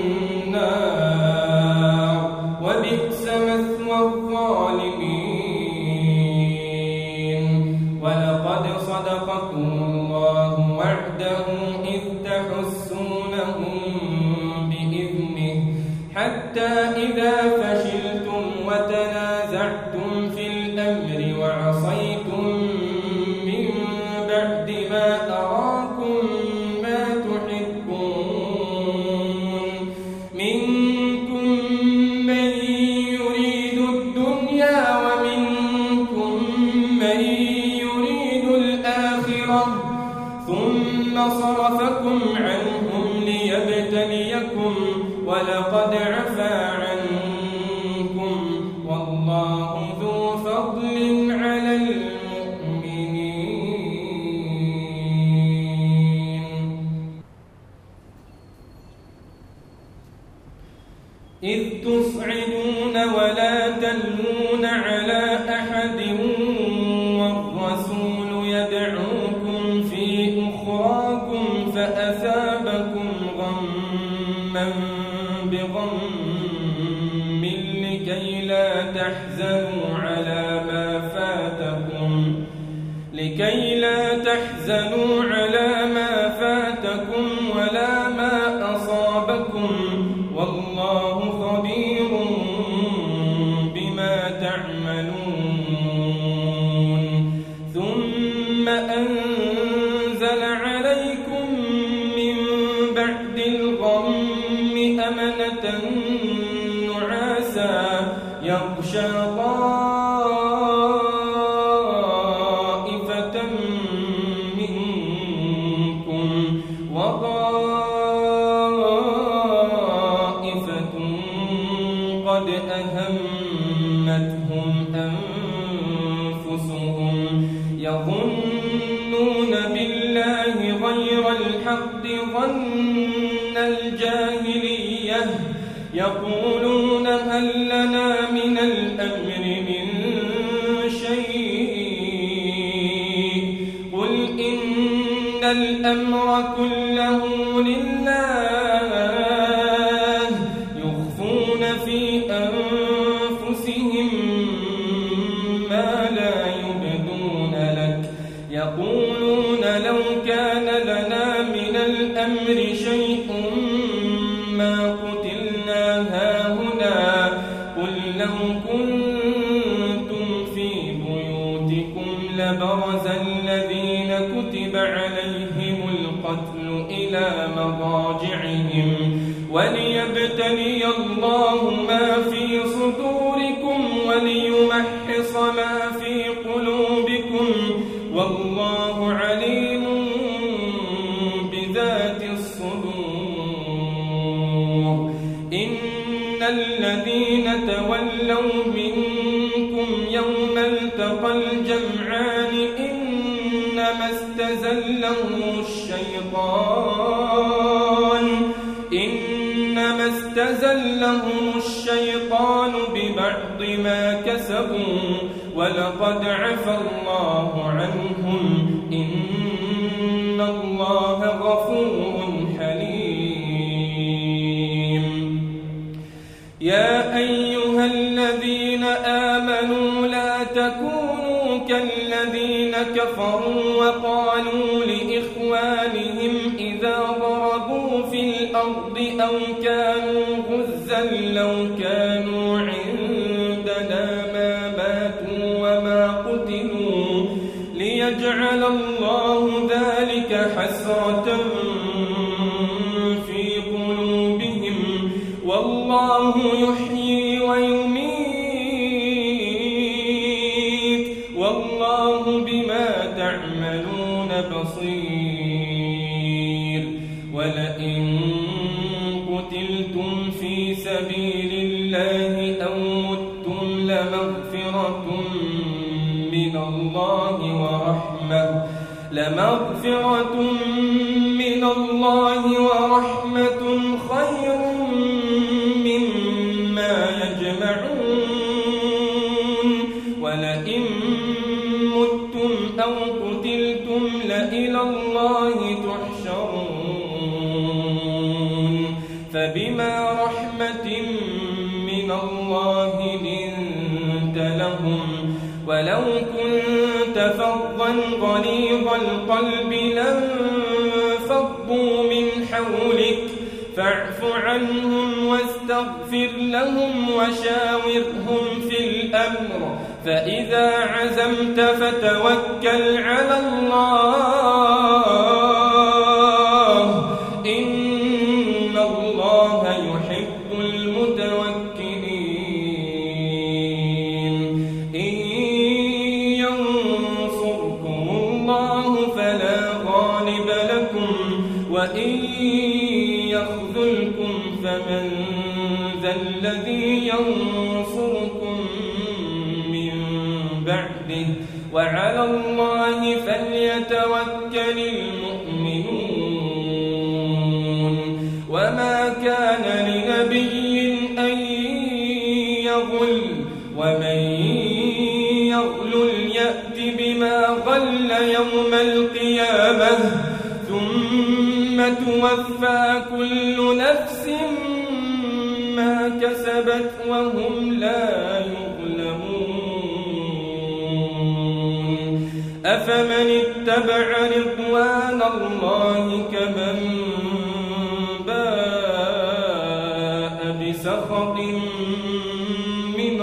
النار وبئس مثوى الظالمين. ولقد صدقكم الله وعده إذ تحسونهم بإذنه حتى إذا فشلتم وتنازعتم في الأمر وعصيتم من بعد ما أراكم ما تحبون منكم من يريد الدنيا ومنكم من يريد الآخرة ثم صرفكم عنهم ليبتليكم ولقد عفا عنكم والله ذو فضل على المؤمنين. إذ تصعدون ولا تلوون على أحد والرسول يدعوكم في أخراكم فأثابكم غما بغم لكي لا تحزنوا على ما فاتكم ولا ما أصابكم والله خبير بما تعملون. ثم أنزل عليكم من بعد الغم أمنة نعاسا يغشى طائفة منكم وطائفة قد أهمتهم أنفسهم يظنون بالله غير الحق ظن الجاهلية يقولون هل لنا من الأمر من شيء قل إن الأمر كله لله يخفون في أنفسهم ما لا يبدون لك يقولون لو كان لنا من الأمر شيء ما قتلنا هاهنا قل لو كنتم في بيوتكم لبرز الذين كتب عليهم القتل إلى مضاجعهم وليبتلي الله ما في صدوركم وليمحص ما في قلوبكم والله عليم بذات الصدور. إن الذين تولوا منكم يوم التقى الجمعان إنما استزلهم الشيطان ببعض ما كسبوا ولقد عفا الله عنهم إن الله غفور حليم. يا أيها الذين آمنوا لا تكونوا كالذين كفروا وقالوا لإخوانهم إذا ضربوا في الأرض أو كانوا غزا لو كانوا عندنا ما ماتوا وما قتلوا ليجعل الله ذلك حسرة في قلوبهم والله يحيي ويميت والله بما تعملون بصير. ولئن قتلتم في سبيل الله أو متم لمغفرة من الله ورحمة خير مما يجمعون. ولئن متم أو قتلتم لإلى الله تحشرون. فبما رحمة من الله لنت لهم ولو كنت فظا غليظ القلب لانفضوا من حولك فاعف عنهم واستغفر لهم وشاورهم في الأمر فإذا عزمت فتوكل على الله إن الله يحب المتوكلين. إن ينصركم الله فلا غالب لكم وإن يخذلكم فمن ذا الذي ينصركم من بعده وعلى الله فليتوكل المؤمنون. وما كان لنبي أن يغل ومن يغل يأت بما غل يوم القيامة ثم توفى كل نفس ما كسبت وهم لا يظلمون. أفمن اتبع رضوان الله كمن باء بسخط من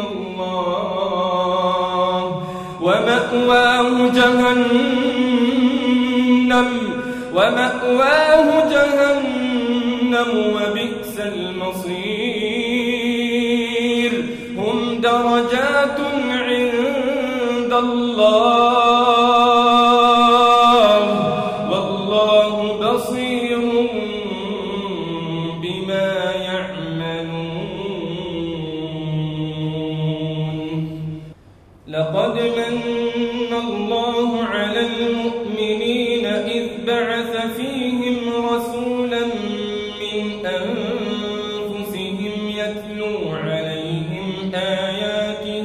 الله ومأواه جهنم وبئس المصير. هم درجات عند الله والله بصير بما يعملون. لقد من الله على المؤمنين إذ بعث فيهم رسولا من أنفسهم يتلو عليهم آياته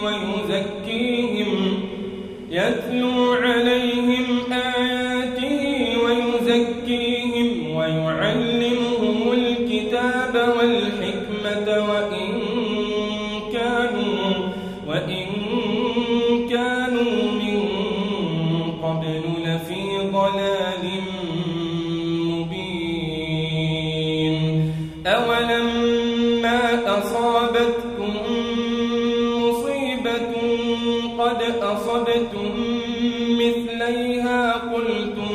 ويزكيهم ويعلمهم الكتاب والحكمة وإن كانوا من قبل لفي ضلال مبين. أولما أصابتكم مصيبة قد أصبتم مثليها قلتم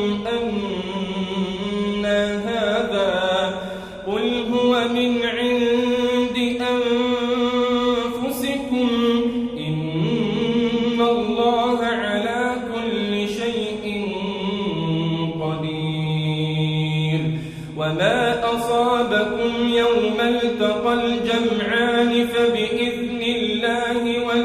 أنى هذا قل هو من عند أنفسكم إن الله على كل شيء قدير. وما أصابكم يوم التقى الجمعان فبإذن الله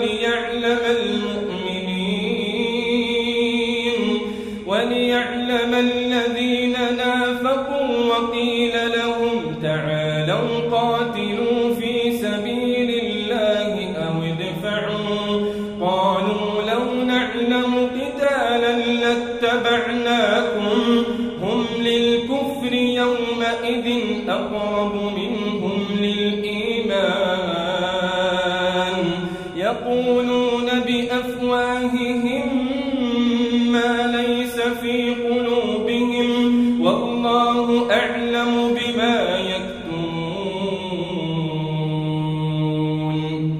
وليعلم الذين نافقوا وقيل لهم تعالوا قاتلوا في سبيل الله أو ادفعوا قالوا لو نعلم قتالا لاتبعناكم هم للكفر يومئذ أقرب منهم للإيمان يقولون بأفواههم بأفواههم ما ليس في قلوبهم والله أعلم بما يكتمون.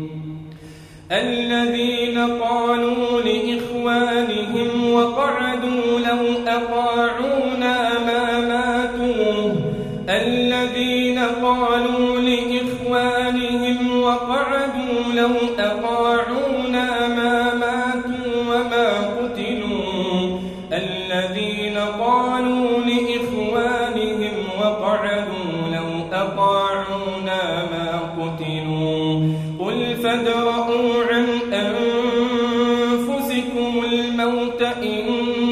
الذين قالوا لإخوانهم وقعدوا لو أطاعونا ما ماتوا الذين قالوا لإخوانهم وقعدوا لو أطاعونا ما ماتوا وما قتلوا الذين قالوا لإخوانهم وقعدوا لو أطاعونا ما قتلوا قل فادرءوا عن أنفسكم الموت إن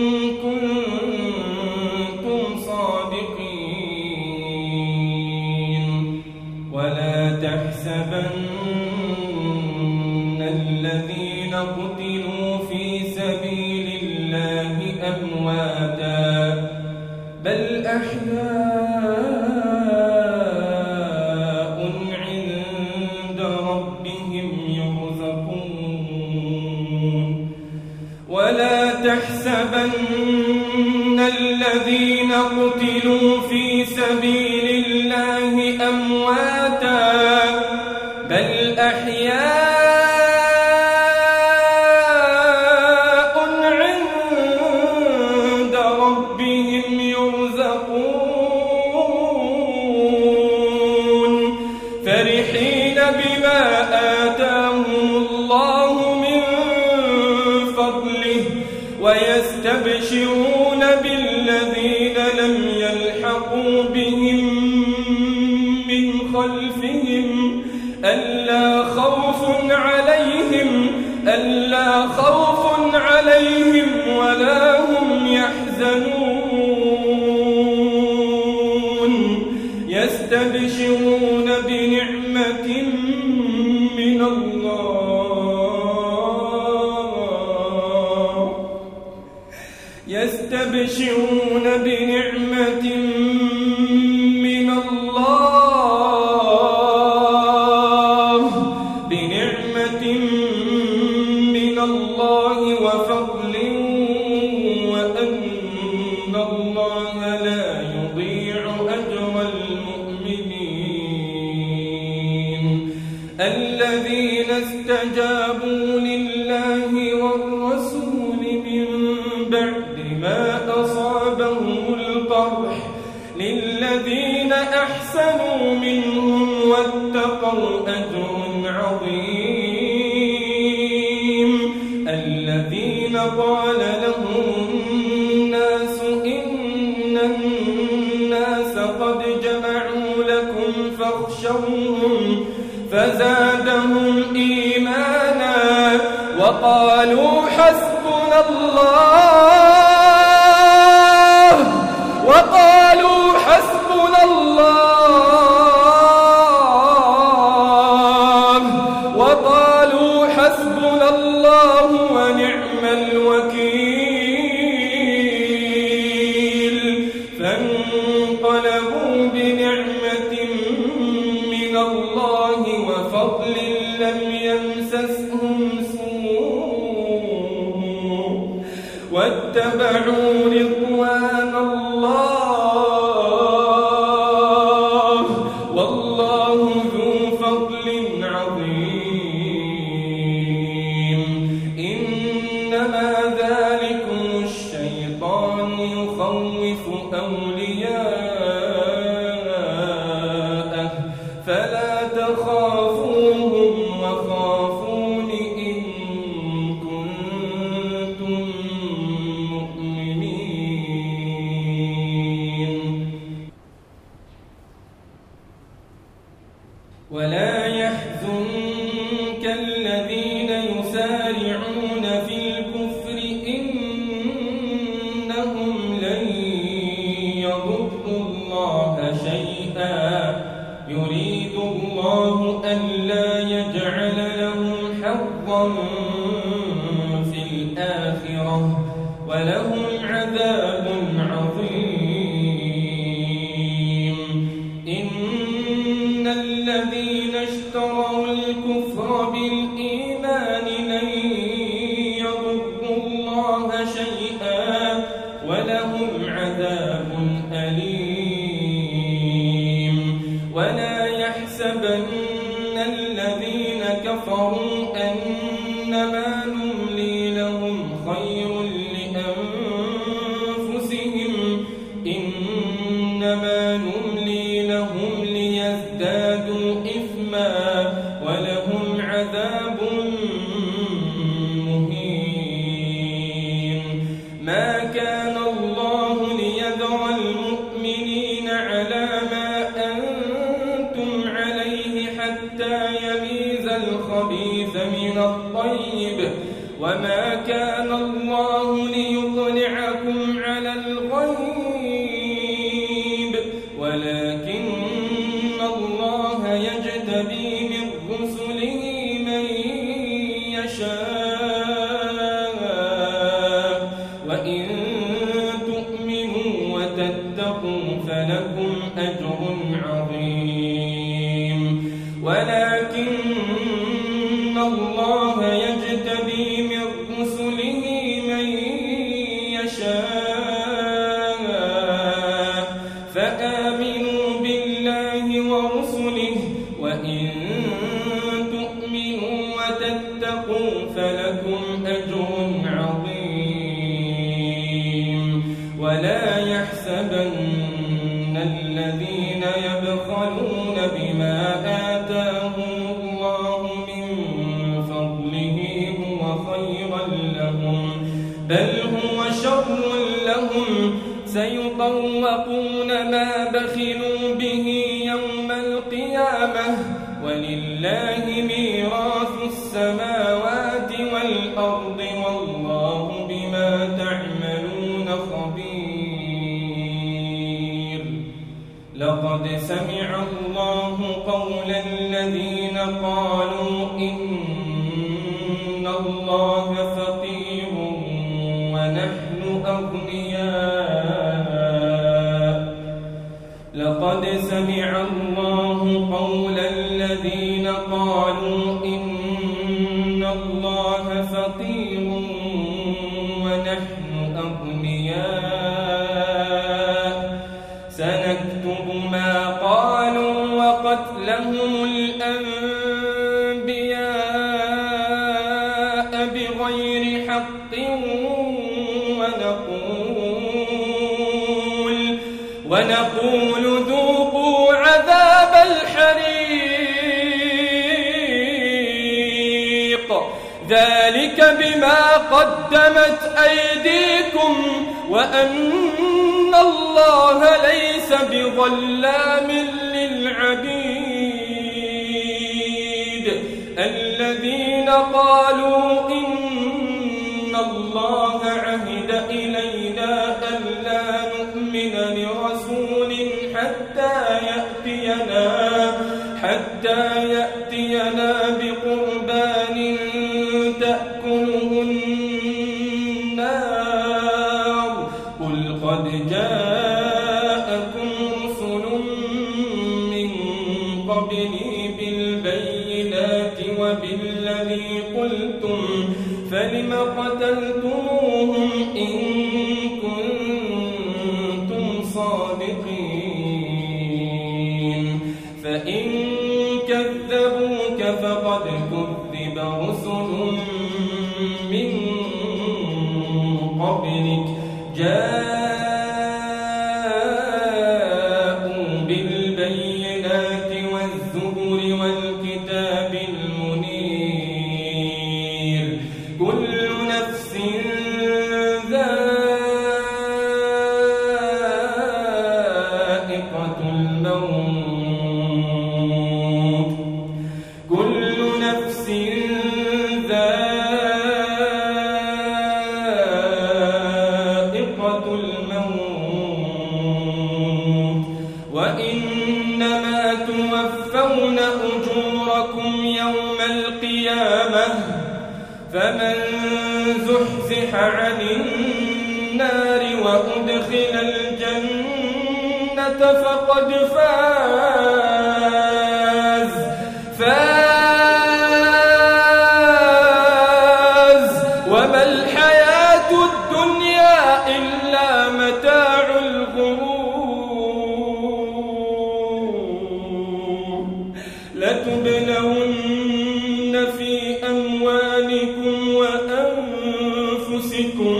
كنتم صادقين ولا تحسبن الذين قتلوا في سبيل الله أمواتا بل أحياء عند ربهم يرزقون ولا تحسبن الذين قتلوا في سبيل الله أمواتا بل أحياء عند ربهم يرزقون فرحين بما آتاهم الله من فضله ويستبشرون بالذين لم يلحقوا بهم من خلفهم ألا خوف عليهم ولا هم يحزنون يستبشرون بنعمة من الله يستبشرون بنعمة من الله وفضل وأن الله لا يضيع أجر المؤمنين الذين استجابوا لله والرسول من بعد ما أصابهم القرح للذين أحسنوا منهم واتقوا أجر عظيم الذين قال لهم الناس إن الناس قد جمعوا لكم فاخشوهم فزادهم إيمانا وقالوا حسبنا الله ونعم الوكيل فانقلبوا بنعمة من الله وفضل لم يمسسهم سوء واتبعوا رضوان الله والله ذو فضل عظيم إنما ذلكم الشيطان يخوف أولياءه فلا تخافوهم وخافون إن كنتم مؤمنين ولا يحزنك الذين يسارعون في الكفر إنهم لن يضروا الله شيئا يريد الله ألا يجعل لهم حظا في الآخرة ولهم عذاب عظيم إن الذين اشتروا الكفر بالإيمان لن وما كان الله ليطلعكم على الغيب ولكن الله يجتبي من رسله من يشاء وإن تؤمنوا وتتقوا فلكم أجر عظيم ولكن الله يجتبي من رسله من يشاء فآمنوا بالله ورسله وإن تؤمنوا وتتقوا فلكم أجر عظيم ولا يحسبن الذين يبخلون بما آتاهم الله من فضله هو خيرا لهم بل هو شر لهم سيطوقون ما بخلوا به يوم القيامة ولله ميراث السماوات والأرض والله بما تعملون خبير لقد سمع الله قول الذين قالوا إن الله فقير ونحن أغنياء لقد سمع الله قول الذين قالوا إن الله فقير ونحن أغنياء سنكتب ما قالوا وقتلهم الأنبياء بغير حق ونقول ذوقوا عذاب الحريق ذلك بما قدمت أيديكم وأن الله ليس بظلام للعبيد الذين قالوا إن الله عهد إلينا ألا نؤمن لرسول حتى يأتينا بقربان تأكله النار قل قد جاءكم رسل من قبلي بالبينات وبالذي قلتم فلم قتلتموهم إن كنتم صادقين فإن كذبوك فقد كذب رسل من قبلك جاءوا بالبينات والزبر والكتاب المنير كل نفس ذائقة الموت كل نفس ذائقة الموت وإنما توفون أجوركم يوم القيامة فمن زحزح عن النار وأدخل الجنة فقد فاز وما الحياة الدنيا إلا متاع الغرور لتبلون في أموالكم وأنفسكم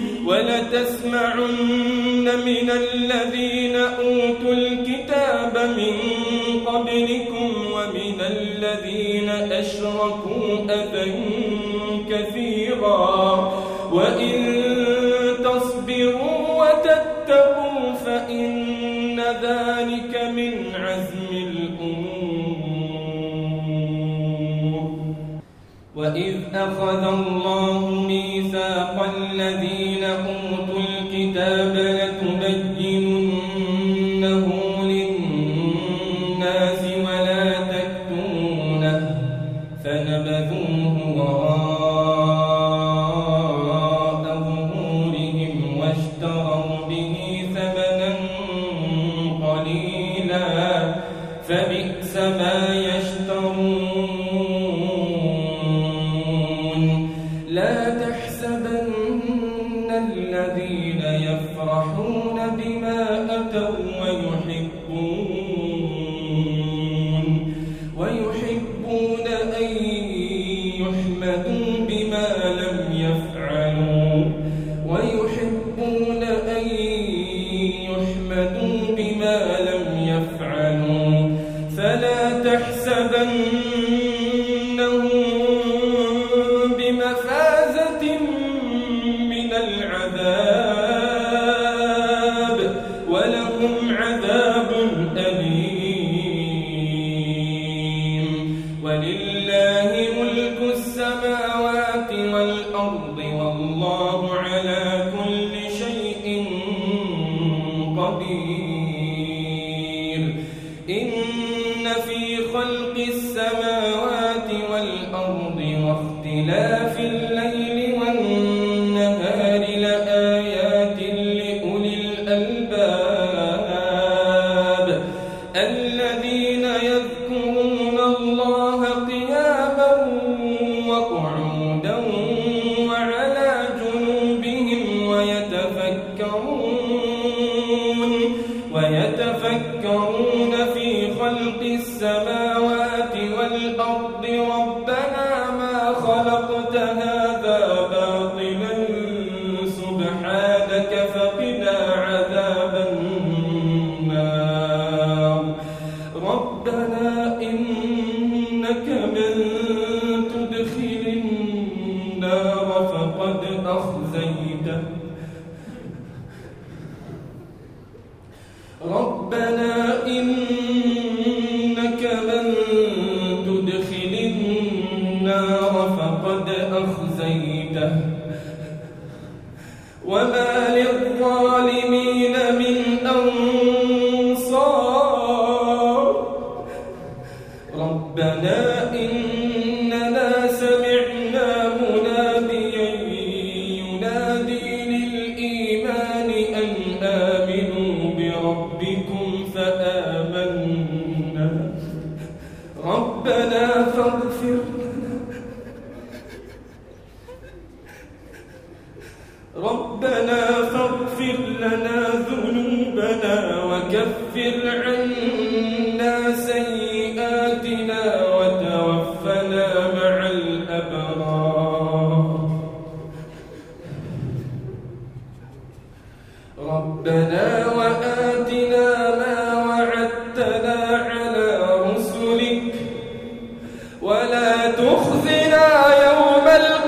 ولتسمعن من الذين أوتوا الكتاب من قبلكم ومن الذين أشركوا أذى كثيرا وإن تصبروا وتتقوا فإن ذلك من عزم الأمور وإذ أخذ الله ميثاق الذين أوتوا الكتاب لتبيننه للناس ولا تكتمونه فنبذوه وراء ظهورهم واشتروا به ثمنا قليلا فبئس ما يشترون. لا تحسبن الذين يفرحون بما أتوا ويحبون أن يحمدوا بما لم يفعلوا فلا تحسبنهم بمفازة من العذاب ولهم عذاب أليم. ولله ملك السماوات والأرض والله على كل شيء قدير. إن في خلق السماوات والأرض واختلاف الليل والنهار لآيات لأولي الألباب الذين يذكرون الله قياما وقعودا وعلى جنوبهم ويتفكرون في خلق السماوات والأرض ربنا ما خلقت هذا باطلا سبحانك فقنا عذاب النار. ربنا إنك من تدخل النار فقد أخزيته. ربنا إنك من تدخل النار فقد أخزيته وما للظالمين من أنصار. ربنا إننا سمعنا مناديا ينادي للإيمان أن آمنوا بربكم فآمنا. ربنا فاغفر لنا ذنوبنا وكفر عنا سيئاتنا وتوفنا مع الأبرار. ربنا وآتنا ما وعدتنا على رسلك ولا تخزنا يوم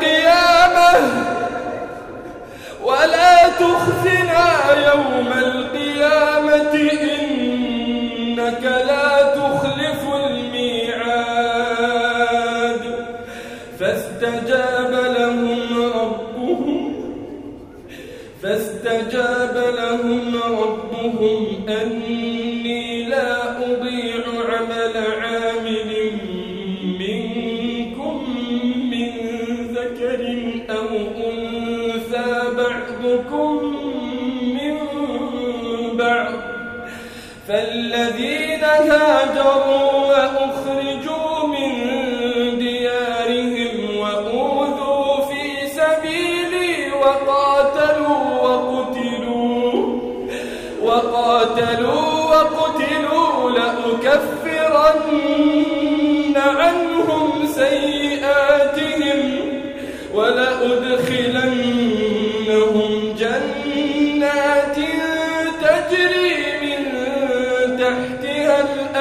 القيامة إنك لا تخلف الميعاد. فاستجاب لهم ربهم أني لا أضيع عمل عامل منكم من ذكر أو أنثى بعضكم من بعض. فالذين هاجروا وأخرجوا من ديارهم وأوذوا في سبيلي وقتلوا لأكفرن عنهم سيئاتهم ولأدخلنهم جنات تجري من تحتها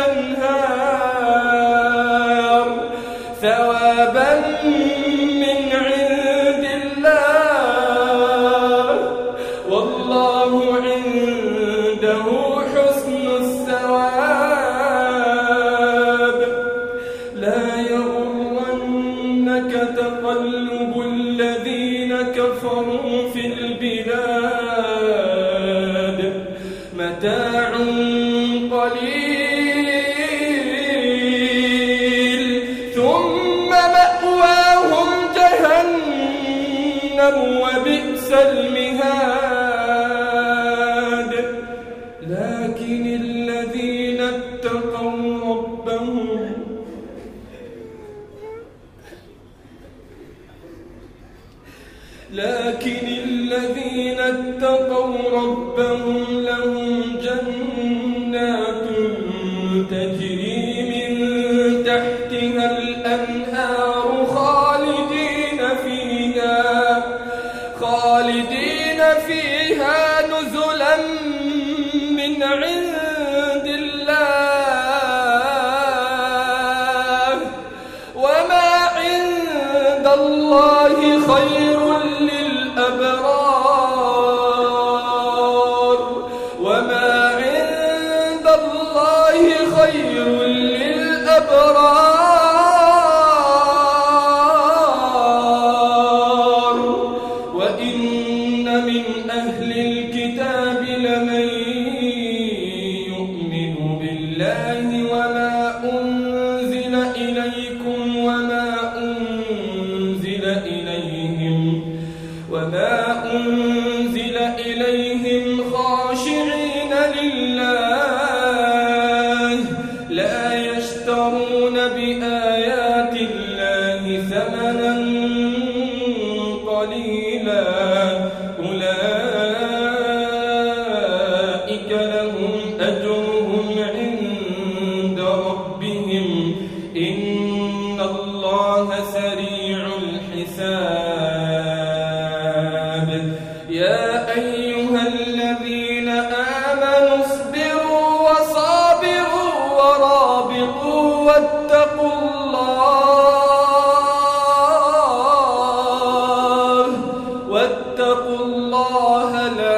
الأنهار ثوابا من عند الله والله عنده حسن الثواب. لا يغرنك تقلب كفروا في البلاد متاع قليل ثم مأواهم جهنم وبئس المهاد لكن الذين اتقوا ربهم لهم جنات تجري من تحتها الأنهار خالدين فيها نزلا من عند الله وما عند الله خير للأبرار وما عند الله خير للأبرار وإن من أهل الكتاب لمن يؤمن بالله وما أنزل إليكم وما أنزل إليهم خاشعين لله لا يشترون بآيات الله ثمنا قليلا أولئك لهم أجرهم عند ربهم إن الله سريع الحساب يا أيها الذين آمنوا اصبروا وصابروا ورابطوا واتقوا الله